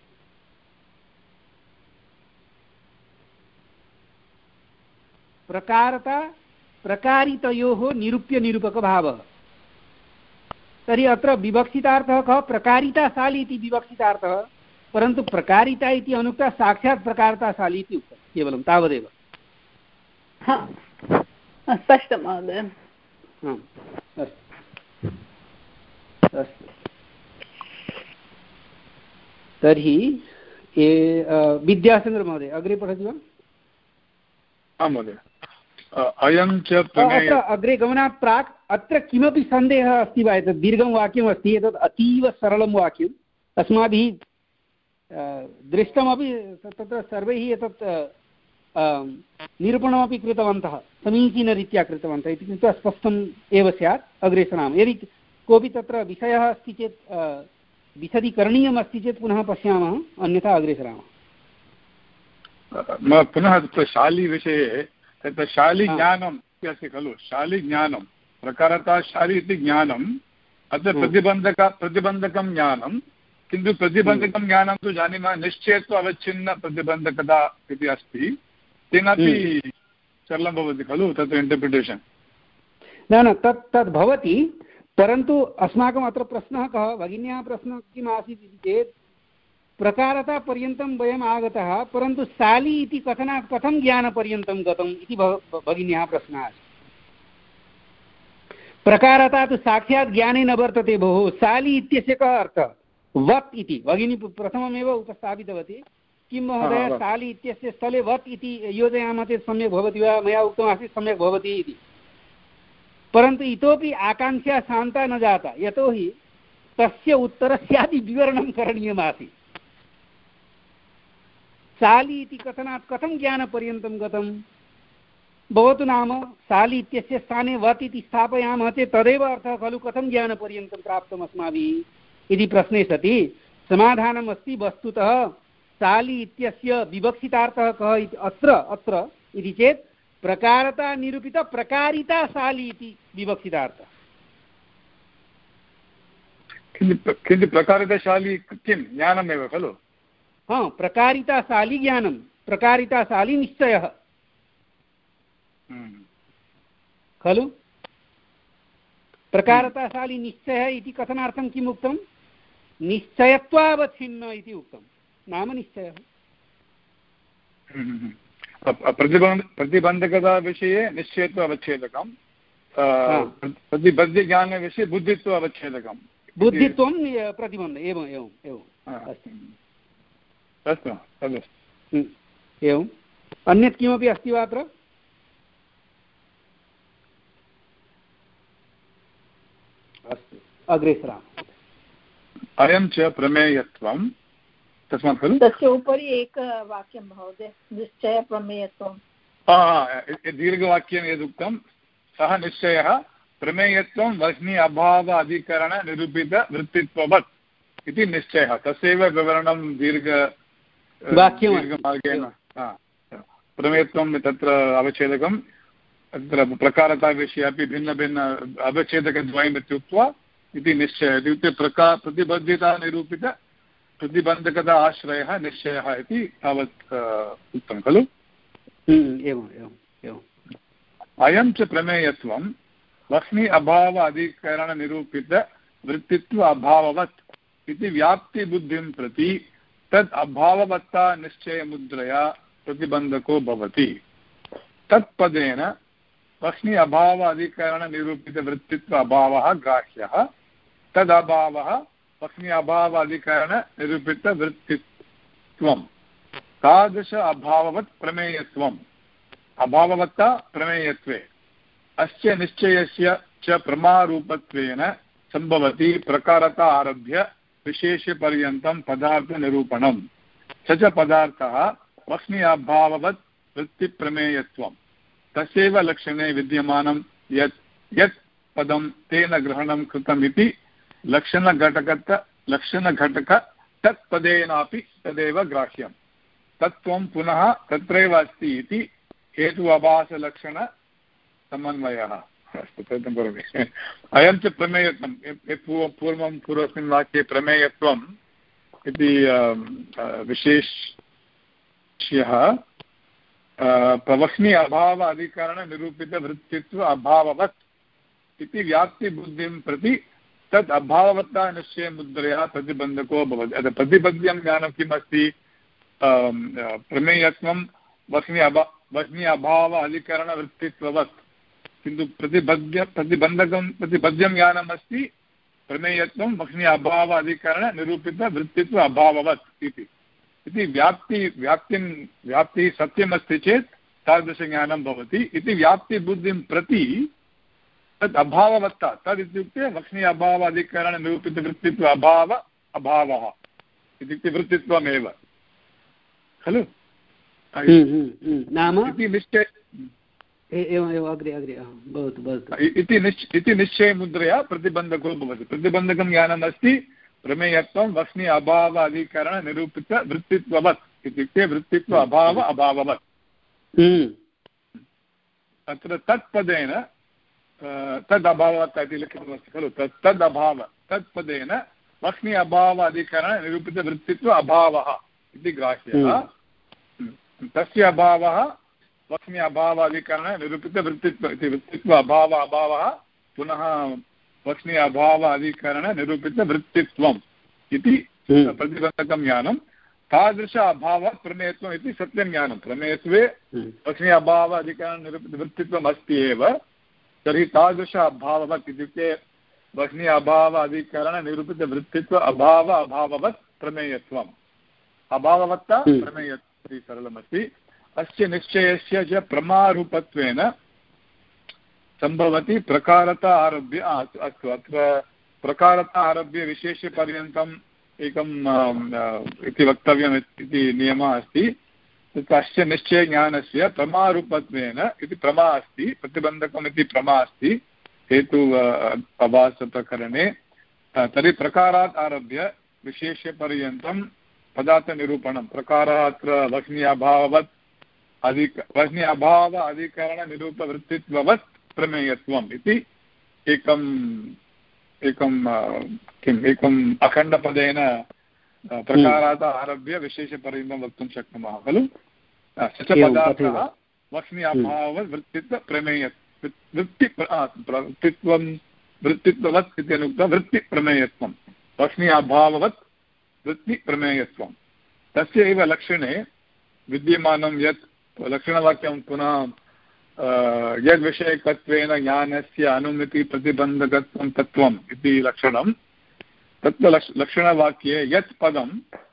प्रकारता प्रकारितयोः निरूप्य निरूपकभावः। तर्हि अत्र विवक्षितार्थः कः? प्रकारिताशाली इति विवक्षितार्थः, परन्तु प्रकारिता इति अनुक्ता साक्षात् प्रकारताशाली इति उक्तं, केवलं तावदेव। स्पष्टं महोदय। अस्तु अस्तु, तर्हि विद्यासागर महोदय अग्रे पठति वा? आं महोदय। अयं च अत्र अग्रे गमनात् प्राक् अत्र किमपि सन्देहः अस्ति वा? एतत् दीर्घं वाक्यमस्ति, एतत् अतीव सरलं वाक्यम्, अस्माभिः दृष्टमपि, तत्र सर्वैः एतत् निरूपणमपि कृतवन्तः, समीचीनरीत्या कृतवन्तः इति कृत्वा स्पष्टम् एव स्यात्। अग्रे सरामः। यदि कोऽपि तत्र विषयः अस्ति चेत्, विशदीकरणीयमस्ति चेत् पुनः पश्यामः, अन्यथा अग्रे सरामः। पुनः तत्र शालीविषये तत्र शालिज्ञानम् इति अस्ति खलु, शालिज्ञानं प्रकारता शाली इति ज्ञानम्, अत्र प्रतिबन्धक प्रतिबन्धकं ज्ञानं, किन्तु प्रतिबन्धकं ज्ञानं तु जानीमः निश्चयत्व अवच्छिन्न प्रतिबन्धकता इति अस्ति, तेनापि सरलं भवति खलु तत्र इण्टर्प्रिटेशन्। न न तत् तद् भवति, परन्तु अस्माकम् अत्र प्रश्नः कः, भगिन्याः प्रश्नः किम् आसीत् इति चेत् प्रकारता पर्यन्तं वयम् आगतः, परन्तु शाली इति कथनात् कथं ज्ञानपर्यन्तं गतम् इति भगिन्याः प्रश्नः अस्ति। प्रकारता तु साक्षात् ज्ञाने न वर्तते भोः, शाली इत्यस्य कः अर्थः? वत् इति भगिनी प्रथममेव उपस्थापितवती। किं महोदय, शाली इत्यस्य स्थले वत् इति योजयामः चेत् सम्यक् भवति वा? मया उक्तमासीत् सम्यक् भवति इति, परन्तु इतोपि आकाङ्क्षा शान्ता न जाता, यतोहि तस्य उत्तरस्यापि विवरणं करणीयमासीत्। शाली इति कथनात् कथं ज्ञानपर्यन्तं गतं भवतु? नाम शाली इत्यस्य स्थाने वत् इति स्थापयामः चेत् तदेव अर्थः खलु, कथं ज्ञानपर्यन्तं प्राप्तम् अस्माभिः इति प्रश्ने सति समाधानम् अस्ति। वस्तुतः शाली इत्यस्य विवक्षितार्थः कः इति अत्र अत्र इति चेत् प्रकारता निरूपित प्रकारिता शाली इति विवक्षितार्थः। किन्तु प्रकारिताशाली किं ज्ञानमेव खलु? हाँ, प्रकारिताशाली ज्ञानं, प्रकारिताशाली निश्चयः खलु। प्रकारताशाली निश्चयः इति कथनार्थं किम् उक्तं? निश्चयत्वावच्छिन्न इति उक्तं, नाम निश्चयः। प्रतिबन्ध प्रतिबन्धकता विषये निश्चयत्व अवच्छेदकं, प्रतिबद्धज्ञानविषये बुद्धित्व अवच्छेदकं। बुद्धित्वं प्रतिबन्ध, एवम् एवम् एवम् अस्ति। अस्तु तदस्तु। एवम्, अन्यत् किमपि अस्ति वा अत्र? अस्तु, अग्रे सरामः। अयं च प्रमेयत्वं तस्मात् खलु? तस्य उपरि एकवाक्यं महोदय, निश्चयप्रमेयत्वं। दीर्घवाक्यं यदुक्तं सः निश्चयः प्रमेयत्वं वह्नि अभाव अधिकरण निरूपित वृत्तित्ववत् इति निश्चयः, तस्यैव विवरणं दीर्घ दीर्घमार्गेण प्रमेयत्वं तत्र अवच्छेदकं, तत्र प्रकारताविषये अपि भिन्नभिन्न अवच्छेदकद्वयम् इत्युक्त्वा इति निश्चयः इत्युक्ते प्रका प्रतिबद्धता निरूपित प्रतिबन्धकता आश्रयः निश्चयः इति तावत् उक्तं खलु? एवम् एवम् एवम्। अयं च प्रमेयत्वं वह्नि अभाव अधिकरणनिरूपित वृत्तित्व अभाववत् इति व्याप्तिबुद्धिं प्रति तद् अभाववत्ता निश्चयमुद्रया प्रतिबन्धको भवति। तत्पदेन वह्नि अभाव अधिकरणनिरूपितवृत्तित्व अभावः ग्राह्यः, तदभावः वह्नि अभाव अधिकरणनिरूपितवृत्तित्वं तादृश अभाववत् प्रमेयत्वम् अभाववत्ता प्रमेयत्वे अस्य निश्चयस्य च प्रमारूपत्वेन सम्भवति प्रकारता आरभ्य विशेषपर्यन्तं पदार्थनिरूपणं। स च पदार्थः वह्नि अभाववत् वृत्तिप्रमेयत्वं तस्यैव लक्षणे विद्यमानं यत् यत् पदं तेन ग्रहणं कृतम् इति लक्षणघटकत लक्षणघटक तत् पदेनापि तदेव ग्राह्यं तत्त्वं पुनः तत्रैव अस्ति इति हेतु अभासलक्षणसमन्वयः। अस्तु प्रयत्नं करोमि। अयं च प्रमेयत्वं पूर्वं पूर्वस्मिन् वाक्ये प्रमेयत्वम् इति विशेष्यः प्रवक्ष्नि अभाव अधिकरणनिरूपितवृत्तित्व अभाववत् इति व्याप्तिबुद्धिं प्रति तद् अभाववत्ता निश्चयमुद्रया प्रतिबन्धको भवति। अतः प्रतिपद्यं ज्ञानं किम् अस्ति? प्रमेयत्वं वक्ष्नि अभा वक्ष्नि अभाव अधिकरणवृत्तित्ववत्, किन्तु प्रतिबद्ध प्रतिबन्धकं प्रतिपद्यं ज्ञानम् अस्ति प्रमेयत्वं वक्ष्नि अभाव अधिकरणनिरूपितवृत्तित्व अभाववत् इति इति व्याप्ति व्याप्तिं व्याप्तिः सत्यमस्ति चेत् तादृशज्ञानं भवति इति व्याप्तिबुद्धिं प्रति तद् अभाववत्ता तद् इत्युक्ते वक्ष्नि अभाव अधिकरणनिरूपितवृत्तित्व अभाव अभावः इत्युक्ते वृत्तित्वमेव खलु नाम इति निश्चय इति निश्चयमुद्रया प्रतिबन्धको भवति। प्रतिबन्धकं ज्ञानम् अस्ति प्रमेयत्वं वक्ष्नि अभाव अधिकरणनिरूपितवृत्तित्ववत् इत्युक्ते वृत्तित्व अभाव अभाववत्। अत्र तत्पदेन तद् अभाववत् इति लिखितमस्ति खलु तत् तद् अभाव तत्पदेन वक्ष्नि अभाव अधिकरणनिरूपितवृत्तित्व अभावः इति ग्राह्यः। तस्य अभावः वक्ष्नि अभाव अधिकरणनिरूपितवृत्तित्व इति वृत्तित्व अभाव अभावः पुनः वक्ष्नि अभाव अधिकरणनिरूपितवृत्तित्वम् इति प्रतिबन्धकं ज्ञानं। तादृश अभावात् प्रमेयत्वम् इति सत्यं ज्ञानं। प्रमेयत्वे वक्ष्नि अभाव अधिकरणनिरूपितवृत्तित्वम् अस्ति एव, तर्हि तादृश अभाववत् इत्युक्ते वक्ष्नि अभाव अधिकरणनिरूपितवृत्तित्व अभाव अभाववत् प्रमेयत्वम् अभाववत्ता प्रमेयत्वम् इति सरलमस्ति। अस्य निश्चयस्य च प्रमारूपत्वेन सम्भवति प्रकारता आरभ्य अस्तु अत्र प्रकारता आरभ्य विशेषपर्यन्तम् एकम् इति वक्तव्यम् इति नियमः अस्ति। अस्य निश्चयज्ञानस्य प्रमारूपत्वेन इति प्रमा अस्ति, प्रतिबन्धकम् इति प्रमा अस्ति हेतु अभासप्रकरणे। तर्हि प्रकारात् आरभ्य विशेषपर्यन्तं पदार्थनिरूपणं। प्रकारः अत्र वक्ष्नि अभाववत् अधिक वक्ष्नि अभाव अधिकरणनिरूपवृत्तित्ववत् प्रमेयत्वम् इति एकम् एकं किम् एकम् अखण्डपदेन प्रकारात् आरभ्य विशेषपर्यन्तं वक्तुं शक्नुमः खलु। स च पदार्थः वक्ष्नि अभाववत् वृत्तित्व प्रमेय वृत्ति वृत्तित्वं वृत्तित्ववत् इत्यनुक्तं वृत्तिप्रमेयत्वं वक्ष्नि अभाववत् वृत्तिप्रमेयत्वं। तस्य एव लक्षणे विद्यमानं यत् लक्षणवाक्यं पुनः यद्विषयकत्वेन ज्ञानस्य अनुमितिप्रतिबन्धकत्वं तत्त्वम् इति लक्षणं। तत्र लक्षणवाक्ये यत् पदं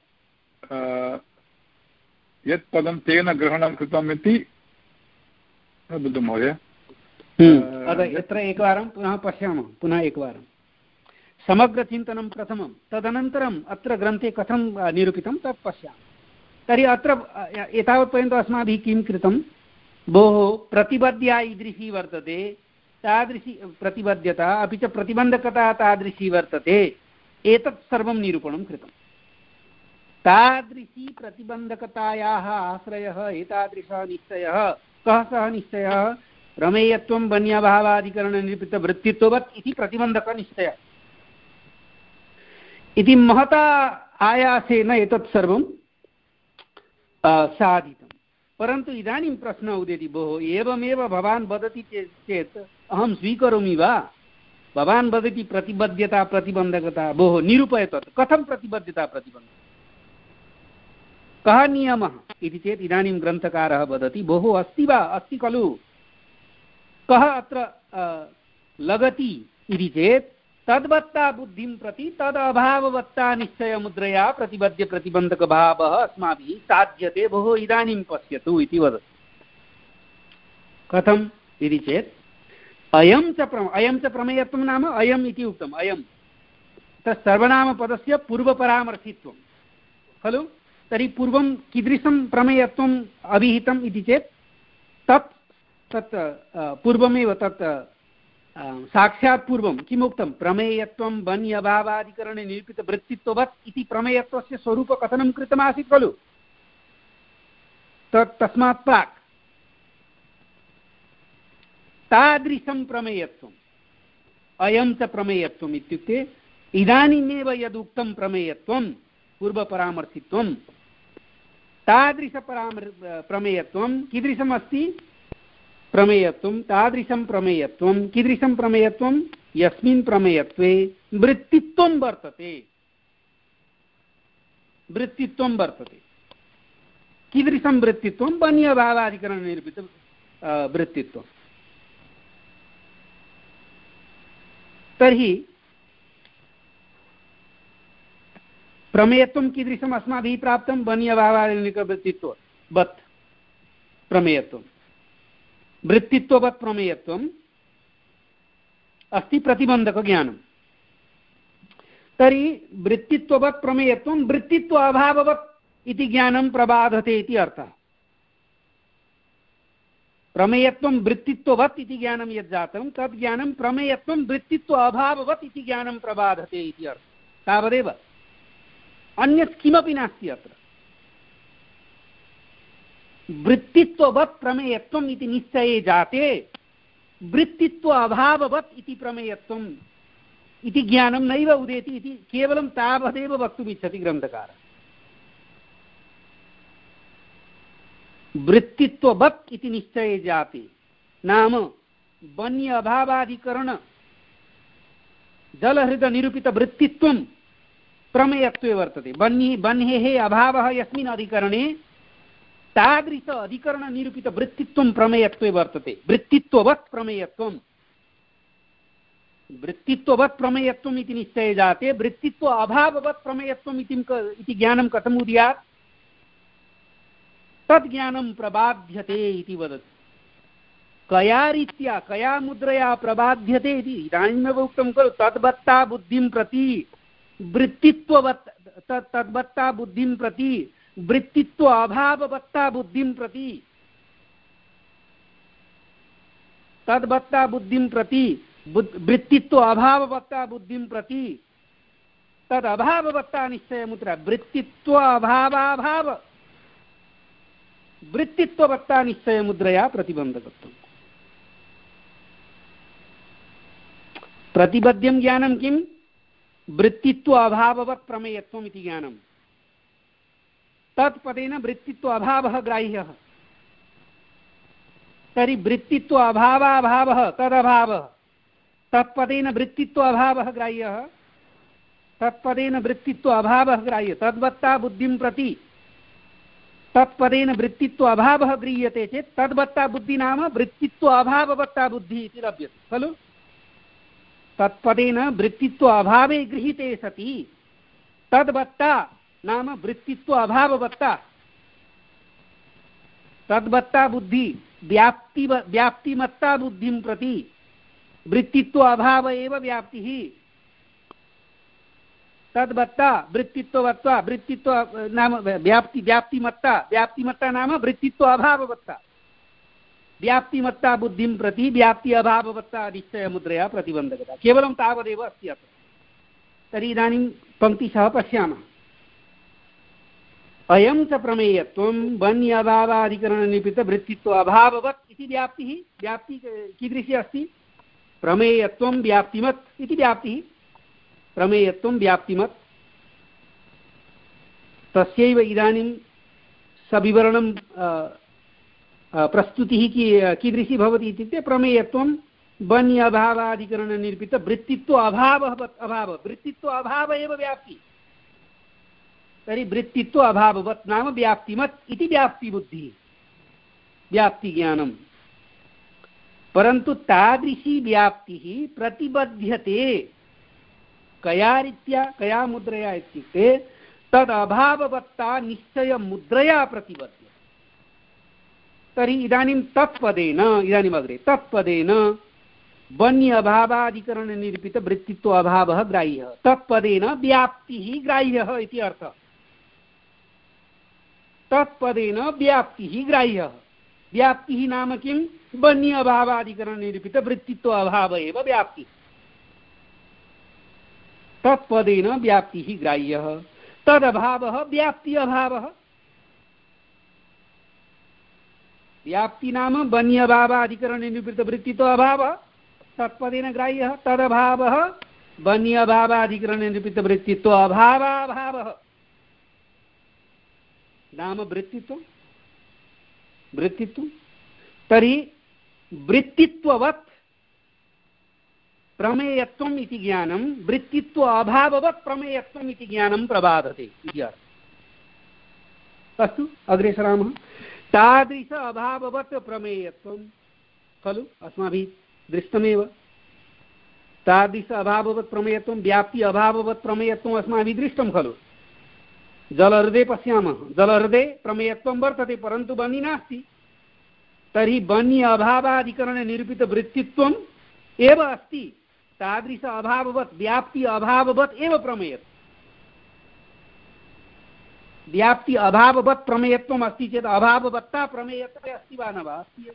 यत् पदं तेन ग्रहणं कृतम् इति बुद्धं महोदय। यत्र एकवारं पुनः पश्यामः पुनः एकवारं समग्रचिन्तनं प्रथमं, तदनन्तरम् अत्र ग्रन्थे कथं निरूपितं तत् पश्यामः। तर्हि अत्र एतावत्पर्यन्तम् अस्माभिः किं कृतं? भोः प्रतिबद्ध्या ईदृशी वर्तते, तादृशी प्रतिबद्धता अपि च प्रतिबन्धकता तादृशी वर्तते, एतत् सर्वं निरूपणं कृतं। तादृशी प्रतिबन्धकतायाः आश्रयः एतादृशः निश्चयः। कः सः निश्चयः? प्रमेयत्वं वन्यभावादिकरणनिरूपितवृत्तित्ववत् इति प्रतिबन्धकनिश्चयः। इति महता आयासेन एतत् सर्वं साधितं। परन्तु इदानीं प्रश्नः उदेति, भोः एवमेव भवान् वदति चेत् अहं स्वीकरोमि वा? भवान् वदति प्रतिबद्धता प्रतिबन्धकता, भोः निरूपय तत् कथं प्रतिबद्धता प्रतिबन्धकता, कः नियमः इति चेत् इदानीं ग्रन्थकारः वदति, भोः अस्ति वा? अस्ति खलु। कः अत्र लगति इति चेत् तद्वत्ता बुद्धिं प्रति तद् अभाववत्ता निश्चयमुद्रया प्रतिबद्ध प्रतिबन्धकभावः अस्माभिः साध्यते। भोः इदानीं पश्यतु इति वदति। कथम् इति चेत् अयं च प्र अयं च प्रमेयत्वं नाम अयम् इति उक्तम्। अयं तत् सर्वनामपदस्य पूर्वपरामर्शित्वं खलु। तर्हि पूर्वं कीदृशं प्रमेयत्वम् अभिहितम् इति चेत् तत् तत् पूर्वमेव तत् साक्षात् पूर्वं किमुक्तं प्रमेयत्वं बन्य अभावादिकरणे निरूपितवृत्तित्ववत् इति प्रमेयत्वस्य स्वरूपकथनं कृतमासीत् खलु तत् तस्मात् प्राक् तादृशं प्रमेयत्वम् अयं च प्रमेयत्वम् इत्युक्ते इदानीमेव यदुक्तं प्रमेयत्वं पूर्वपरामर्शित्वं तादृशपरामर् प्रमेयत्वं कीदृशम् अस्ति प्रमेयत्वं तादृशं प्रमेयत्वं कीदृशं प्रमेयत्वं यस्मिन् प्रमेयत्वे वृत्तित्वं वर्तते वृत्तित्वं वर्तते कीदृशं वृत्तित्वं बन्यभावाधिकरणनिरूपित वृत्तित्वं तर्हि प्रमेयत्वं कीदृशम् अस्माभिः प्राप्तं बन्यभावादिकवृत्तित्ववत् प्रमेयत्वं वृत्तित्ववत् प्रमेयत्वम् अस्ति प्रतिबन्धकज्ञानं तर्हि वृत्तित्ववत् प्रमेयत्वं वृत्तित्व अभाववत् इति ज्ञानं प्रबाधते इति अर्थः प्रमेयत्वं वृत्तित्ववत् इति ज्ञानं यत् जातं तद् ज्ञानं प्रमेयत्वं वृत्तित्व अभाववत् इति ज्ञानं प्रबाधते इति अर्थः तावदेव अन्यत् किमपि नास्ति अत्र वृत्तित्ववत् प्रमेयत्वम् इति निश्चये जाते वृत्तित्व अभाववत् इति प्रमेयत्वम् इति ज्ञानं नैव उदेति इति केवलं तावदेव वक्तुमिच्छति ग्रन्थकारः वृत्तित्ववत् इति निश्चये जाते नाम बन्य अभावादिकरण जलहृदनिरूपितवृत्तित्वं प्रमेयत्वे वर्तते बन्हि बन्हेः अभावः यस्मिन् अधिकरणे तादृश अधिकरणनिरूपितवृत्तित्वं प्रमेयत्वे वर्तते वृत्तित्ववत् प्रमेयत्वं वृत्तित्ववत् प्रमेयत्वम् इति निश्चये जाते वृत्तित्व अभाववत् प्रमेयत्वम् इति ज्ञानं कथम् उद्यात् तद् ज्ञानं प्रबाध्यते इति वदति कया रीत्या कया मुद्रया प्रबाध्यते इति इदानीमेव उक्तं खलु तद्वत्ता बुद्धिं प्रति वृत्तित्ववत् तद्वत्ता बुद्धिं प्रति वृत्तित्व अभाववत्ता बुद्धिं प्रति तद्वत्ता बुद्धिं प्रति वृत्तित्व अभाववत्ता बुद्धिं प्रति तद अभाववत्ता निश्चयमुद्रा वृत्तित्व अभावाभाव वृत्तित्ववत्ता निश्चयमुद्रया प्रतिबन्धकत्वम् प्रतिबद्ध्यं ज्ञानं किं वृत्तित्व अभाववत् प्रमेयत्वम् इति ज्ञानं तत्पदेन वृत्तित्व अभावः ग्राह्यः तर्हि वृत्तित्व अभावाभावः तदभावः तत्पदेन वृत्तित्व अभावः ग्राह्यः तत्पदेन वृत्तित्व अभावः ग्राह्यः तद्वत्ता बुद्धिं प्रति तत्पदेन वृत्तित्व अभावः गृह्यते चेत् तद्वत्ता बुद्धि नाम वृत्तित्व अभाववत्ता बुद्धिः इति लभ्यते खलु तत्पदेन वृत्तित्व अभावे गृहीते सति तद्वत्ता नाम वृत्तित्व अभाववत्ता तद्वत्ता बुद्धि व्याप्ति व्याप्तिमत्ता बुद्धिं प्रति वृत्तित्व अभाव एव व्याप्तिः तद्वत्ता वृत्तित्ववत्ता वृत्तित्व नाम व्याप्ति व्याप्तिमत्ता व्याप्तिमत्ता नाम वृत्तित्व अभाववत्ता व्याप्तिमत्ता बुद्धिं प्रति व्याप्ति अभाववत्ता निश्चयमुद्रया प्रतिबन्धकता केवलं तावदेव अस्ति अत्र तर्हि इदानीं पङ्क्तिशः पश्यामः अयं च प्रमेयत्वं बन्य अभावाधिकरणनिरूपितवृत्तित्व अभाववत् इति व्याप्तिः व्याप्ति कीदृशी अस्ति प्रमेयत्वं व्याप्तिमत् इति व्याप्तिः प्रमेयत्वं व्याप्तिमत् तस्यैव इदानीं सविवरणं प्रस्तुतिः की कीदृशी भवति इत्युक्ते प्रमेयत्वं बन्य अभावाधिकरणनिरूपितवृत्तित्व अभावः अभाव वृत्तित्व अभाव एव व्याप्ति तर्हि वृत्तित्व अभाववत् नाम व्याप्तिमत् इति व्याप्तिबुद्धिः व्याप्तिज्ञानं परन्तु तादृशी व्याप्तिः प्रतिबध्यते कया रीत्या कया मुद्रया इत्युक्ते तद् अभाववत्ता निश्चयमुद्रया प्रतिबध्यते तर्हि इदानीं तत्पदेन इदानीम् अग्रे तत्पदेन बन्य अभावाधिकरणनिरूपितवृत्तित्व अभावः ग्राह्यः तत्पदेन व्याप्तिः ग्राह्यः इति अर्थः तत्पदेन व्याप्तिः ग्राह्यः व्याप्तिः नाम किं? बन्य अभावादिकरणनिरूपितवृत्तित्व अभाव एव व्याप्तिः। तत्पदेन व्याप्तिः ग्राह्यः, तदभावः व्याप्ति अभावः। व्याप्ति नाम बन्य अभावादिकरणनिरूपितवृत्तित्व अभावः, तत्पदेन ग्राह्यः। तदभावः बन्य अभावादिकरणनिरूपितवृत्तित्व अभावाभावः नाम वृत्तित्वं। वृत्तित्वं तर्हि वृत्तित्ववत् प्रमेयत्वम् इति ज्ञानं वृत्तित्व अभाववत् प्रमेयत्वम् इति ज्ञानं प्रबाधते इति अर्थः। अस्तु, अग्रे सरामः। तादृश अभाववत् प्रमेयत्वं खलु अस्माभिः दृष्टमेव। तादृश अभाववत् प्रमेयत्वं व्याप्ति अभाववत् प्रमेयत्वम् अस्माभिः दृष्टं खलु। जलहृदे पश्यामः, जलहृदे प्रमेयत्वं वर्तते परन्तु बन्नि नास्ति। तर्हि बन्नि अभावादिकरणनिरूपितवृत्तित्वम् एव अस्ति। तादृश अभाववत् व्याप्ति अभाववत् एव प्रमेयत्वं। व्याप्ति अभाववत् प्रमेयत्वम् अस्ति चेत् अभाववत्ता प्रमेयत्वे अस्ति वा न वा?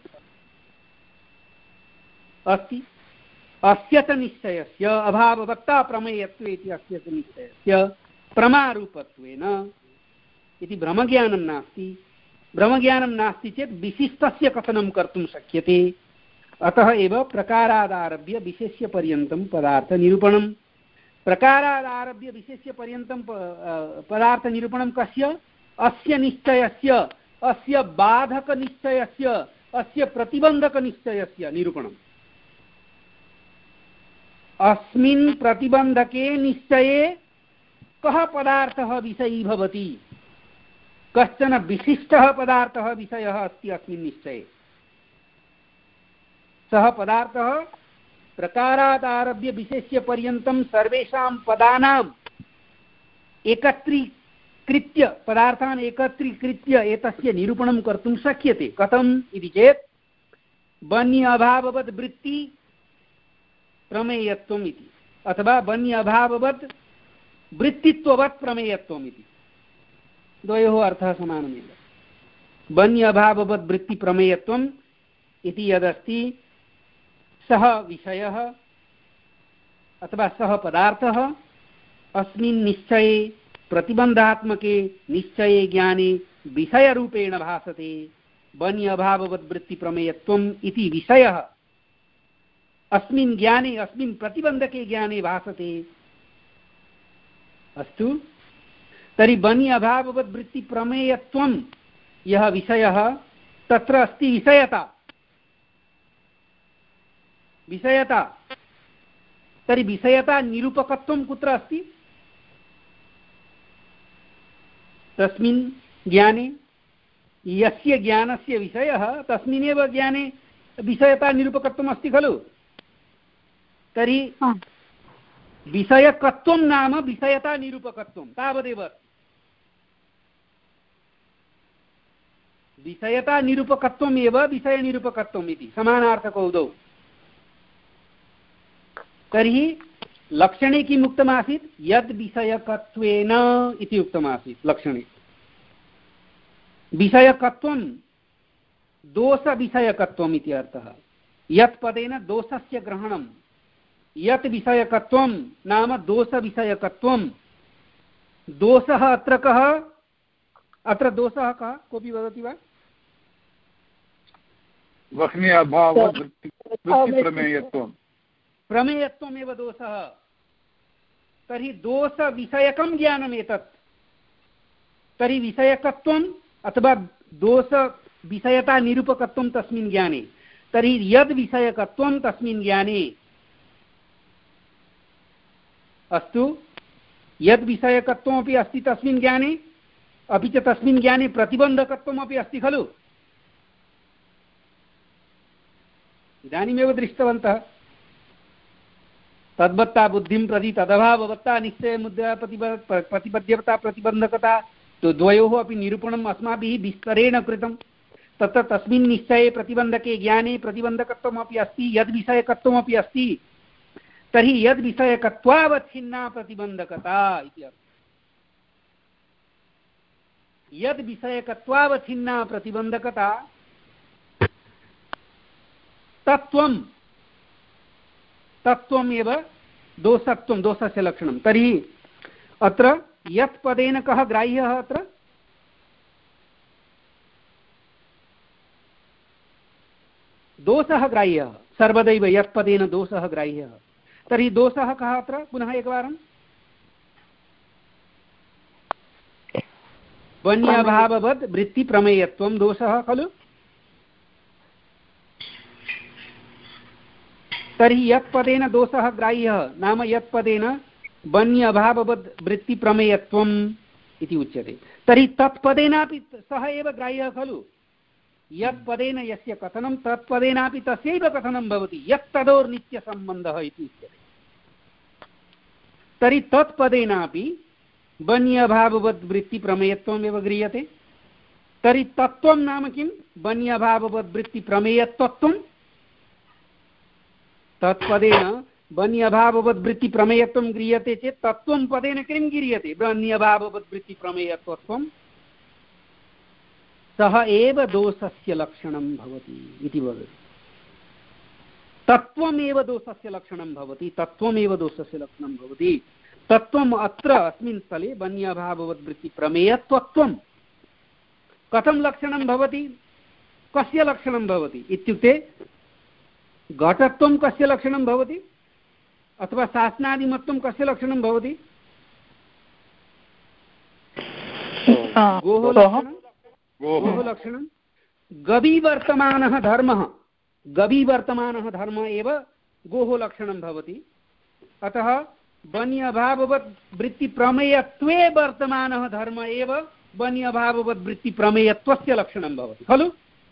अस्ति। अस्य च निश्चयस्य अभाववत्ता प्रमेयत्वे इति अस्य च निश्चयस्य प्रमारूपत्वेन इति भ्रमज्ञानं नास्ति। भ्रमज्ञानं नास्ति चेत् विशिष्टस्य कथनं कर्तुं शक्यते। अतः एव प्रकारादारभ्य विशेष्यपर्यन्तं पदार्थनिरूपणं। प्रकारादारभ्य विशेष्यपर्यन्तं पदार्थनिरूपणं कस्य? अस्य निश्चयस्य, अस्य बाधकनिश्चयस्य, अस्य प्रतिबन्धकनिश्चयस्य निरूपणम्। अस्मिन् प्रतिबन्धके निश्चये कः पदार्थः विषयी भवति? कश्चन विशिष्टः पदार्थः विषयः अस्ति अस्मिन् निश्चये। सः पदार्थः प्रकारादारभ्य विशेष्यपर्यन्तं सर्वेषां पदानाम् एकत्रीकृत्य, पदार्थान् एकत्रीकृत्य एतस्य निरूपणं कर्तुं शक्यते। कथम् इति चेत् बन्य अभाववद् वृत्ति प्रमेयत्वम् इति, अथवा बन्य अभाववद् वृत्तित्ववत् प्रमेयत्वम् इति। द्वयोः अर्थः समानमेव। बन्य अभाववद् वृत्तिप्रमेयत्वम् इति यदस्ति सः विषयः अथवा सः पदार्थः अस्मिन् निश्चये प्रतिबन्धात्मके निश्चये ज्ञाने विषयरूपेण भासते। बन्य अभाववद् वृत्तिप्रमेयत्वम् इति विषयः अस्मिन् ज्ञाने, अस्मिन् प्रतिबन्धके ज्ञाने भासते। अस्तु, तर्हि बन्य अभाववद् वृत्तिप्रमेयत्वं यः विषयः तत्र अस्ति विषयता। विषयता तर्हि विषयता निरूपकत्वं कुत्र अस्ति? तस्मिन् ज्ञाने। यस्य ज्ञानस्य विषयः तस्मिन्नेव ज्ञाने विषयता निरूपकत्वम् अस्ति खलु। तर्हि विषयकत्वं नाम विषयता निरूपकत्वं तावदेव। विषयता निरूपकत्वम् एव विषयनिरूपकत्वम् इति समानार्थकौ द्वौ। तर्हि लक्षणे किम् उक्तमासीत्? यद् विषयकत्वेन इति उक्तमासीत् लक्षणे। विषयकत्वं दोषविषयकत्वम् इति अर्थः। यत् पदेन दोषस्य ग्रहणं। यत् विषयकत्वं नाम दोषविषयकत्वं। दोषः अत्र कः? अत्र दोषः कः? कोऽपि वदति वा? वह्नि अभाववद् वृत्तिप्रमेयत्वम्। प्रमेयत्वमेव दोषः। तर्हि दोषविषयकं ज्ञानम् एतत्। तर्हि विषयकत्वम् अथवा दोषविषयता निरूपकत्वं तस्मिन् ज्ञाने। तर्हि यद् विषयकत्वं तस्मिन् ज्ञाने। अस्तु, यद् विषयकत्वमपि अस्ति तस्मिन् ज्ञाने, अपि च तस्मिन् ज्ञाने प्रतिबन्धकत्वमपि अस्ति खलु। इदानीमेव दृष्टवन्तः। तद्वत्ता बुद्धिं प्रति तदभाववत्ता निश्चयमुद्रा प्रतिपद्यता प्रतिबन्धकता, तो द्वयोः अपि निरूपणम् अस्माभिः विस्तरेण कृतं। तत्र तस्मिन् निश्चये प्रतिबन्धके ज्ञाने प्रतिबन्धकत्वमपि अस्ति, यद्विषयकत्वमपि अस्ति। तर्हि यद्विषयकत्वावच्छिन्ना प्रतिबन्धकता इति अर्थः। यद्विषयकत्वावच्छिन्ना प्रतिबन्धकता तत्त्वं तत्त्वमेव दोषत्वं दोषस्य लक्षणं। तर्हि अत्र यत् पदेन कः ग्राह्यः? अत्र दोषः ग्राह्यः, सर्वदैव यत् पदेन दोषः ग्राह्यः। तर्हि दोषः कः अत्र? पुनः एकवारं वन्यभाववद् वृत्तिप्रमेयत्वं दोषः खलु। तर्हि यत् पदेन दोषः ग्राह्यः नाम यत् पदेन वन्यभाववद् वृत्तिप्रमेयत्वम् इति उच्यते। तर्हि तत्पदेनापि सः एव ग्राह्यः खलु। यत् पदेन यस्य कथनं तत्पदेनापि तस्यैव कथनं भवति, यत् तदोर्नित्यसम्बन्धः इति उच्यते। तर्हि तत्पदेनापि वन्यभाववद् वृत्तिप्रमेयत्वमेव गृह्यते। तर्हि तत्त्वं नाम किं? वन्यभाववद् वृत्तिप्रमेयत्वत्वं। तत्पदेन वन्यभाववद् वृत्तिप्रमेयत्वं गृह्यते चेत् तत्त्वं पदेन किं गृह्यते? वन्यभाववद् वृत्तिप्रमेयत्वत्वं। सः एव दोषस्य लक्षणं भवति इति वदति। तत्त्वमेव दोषस्य लक्षणं भवति, तत्त्वमेव दोषस्य लक्षणं भवति। तत्त्वम् अत्र अस्मिन् स्थले वन्यभाववद् वृत्तिप्रमेयत्वत्वं कथं लक्षणं भवति? कस्य लक्षणं भवति इत्युक्ते घटत्वं कस्य लक्षणं भवति अथवा शासनादिमत्वं कस्य लक्षणं भवति? गोः लक्षणं। गोः लक्षणं। गवीवर्तमानः धर्मः गवीवर्तमानः धर्म एव गोः लक्षणं भवति। अतः वन्यभाववद् वृत्तिप्रमेयत्वे वर्तमानः धर्म एव वन्यभाववद् वृत्तिप्रमेयत्वस्य लक्षणं भवति खलु।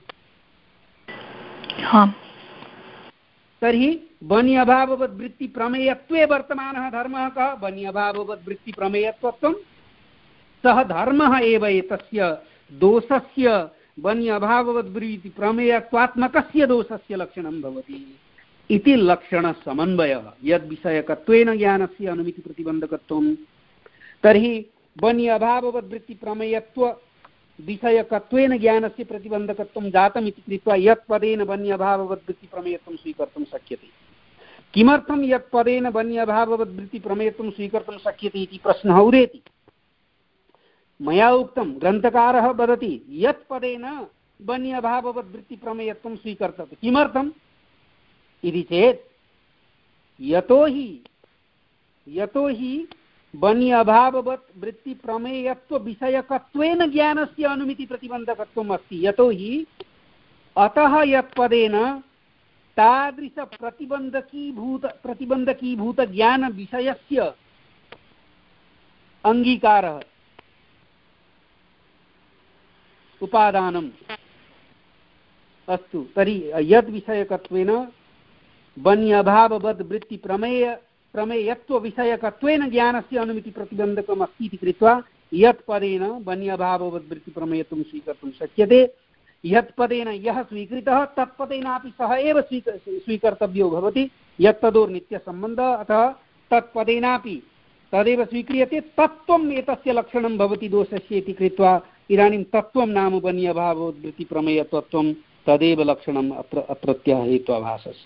तर्हि वन्यभाववद् वृत्तिप्रमेयत्वे वर्तमानः धर्मः कः? वन्यभाववद् वृत्तिप्रमेयत्वत्वं। सः धर्मः एव एतस्य दोषस्य वन्यभाववद् वृत्तिप्रमेयत्वात्मकस्य दोषस्य लक्षणं भवति इति लक्षणसमन्वयः। यद्विषयकत्वेन ज्ञानस्य अनुमितिप्रतिबन्धकत्वं। तर्हि वन्यभाववद् वृत्तिप्रमेयत्व विषयकत्वेन ज्ञानस्य प्रतिबन्धकत्वं जातम् इति कृत्वा यत् पदेन वन्यभाववद् वृत्तिप्रमेयत्वं स्वीकर्तुं शक्यते। किमर्थं यत् पदेन वन्यभाववद् वृत्तिप्रमेयत्वं स्वीकर्तुं शक्यते इति प्रश्नः उदेति। मया उक्तं, ग्रन्थकारः वदति यत् पदेन वन्यभाववद् वृत्तिप्रमेयत्वं स्वीकर्तव्यं। किमर्थम् इति चेत् यतोहि यतोहि वन्यभाववद् वृत्तिप्रमेयत्वविषयकत्वेन ज्ञानस्य अनुमितिप्रतिबन्धकत्वम् अस्ति। यतोहि अतः यत् पदेन तादृशप्रतिबन्धकीभूत प्रतिबन्धकीभूतज्ञानविषयस्य अङ्गीकारः उपादानम् अस्तु। तर्हि यद्विषयकत्वेन वन्यभाववद् वृत्तिप्रमेय प्रमेयत्वविषयकत्वेन ज्ञानस्य अनुमितिप्रतिबन्धकम् अस्ति इति कृत्वा यत् पदेन वन्यभाववद् वृत्तिप्रमेयत्वं स्वीकर्तुं शक्यते। यत् पदेन यः स्वीकृतः तत्पदेनापि सः एव स्वीक स्वीकर्तव्यो भवति। यत् तदोर्नित्यसम्बन्धः अतः तत्पदेनापि तदेव स्वीक्रियते। तत्त्वम् एतस्य लक्षणं भवति दोषस्य इति कृत्वा इदानीं तत्त्वं नाम वन्यभाववद् वृत्तिप्रमेयत्वत्वं तदेव लक्षणम् अत्र अत्रत्यः हेत्वाभासस्य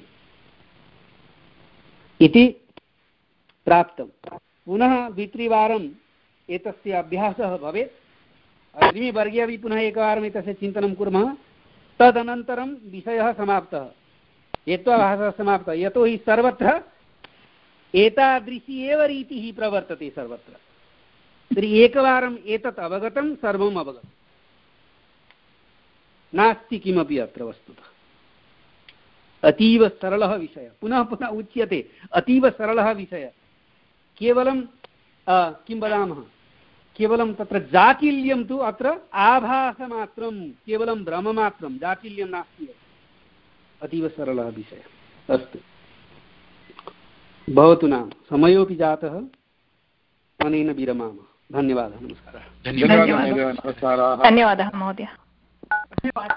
इति प्राप्तं। पुनः द्वित्रिवारम् एतस्य अभ्यासः भवेत्। अग्रिमवर्गे अपि पुनः एकवारम् एतस्य चिन्तनं कुर्मः। तदनन्तरं विषयः समाप्तः, हेत्वाभासः समाप्तः। यतोहि सर्वत्र एतादृशी एव रीतिः प्रवर्तते सर्वत्र। तर्हि एकवारम् एतत् अवगतं सर्वम् अवगतं, नास्ति किमपि अत्र वस्तुतः। अतीव सरलः विषयः, पुनः पुनः उच्यते अतीव सरलः विषयः। केवलं किं वदामः, केवलं तत्र जाटिल्यं तु अत्र आभासमात्रं, केवलं भ्रममात्रं, जाटिल्यं नास्ति। अतीव सरलः विषयः। अस्तु, भवतु नाम। समयोऽपि जातः, अनेन विरमामः। धन्यवादः, नमस्कारः। धन्यवादः, नमस्कारः। धन्यवादः महोदय।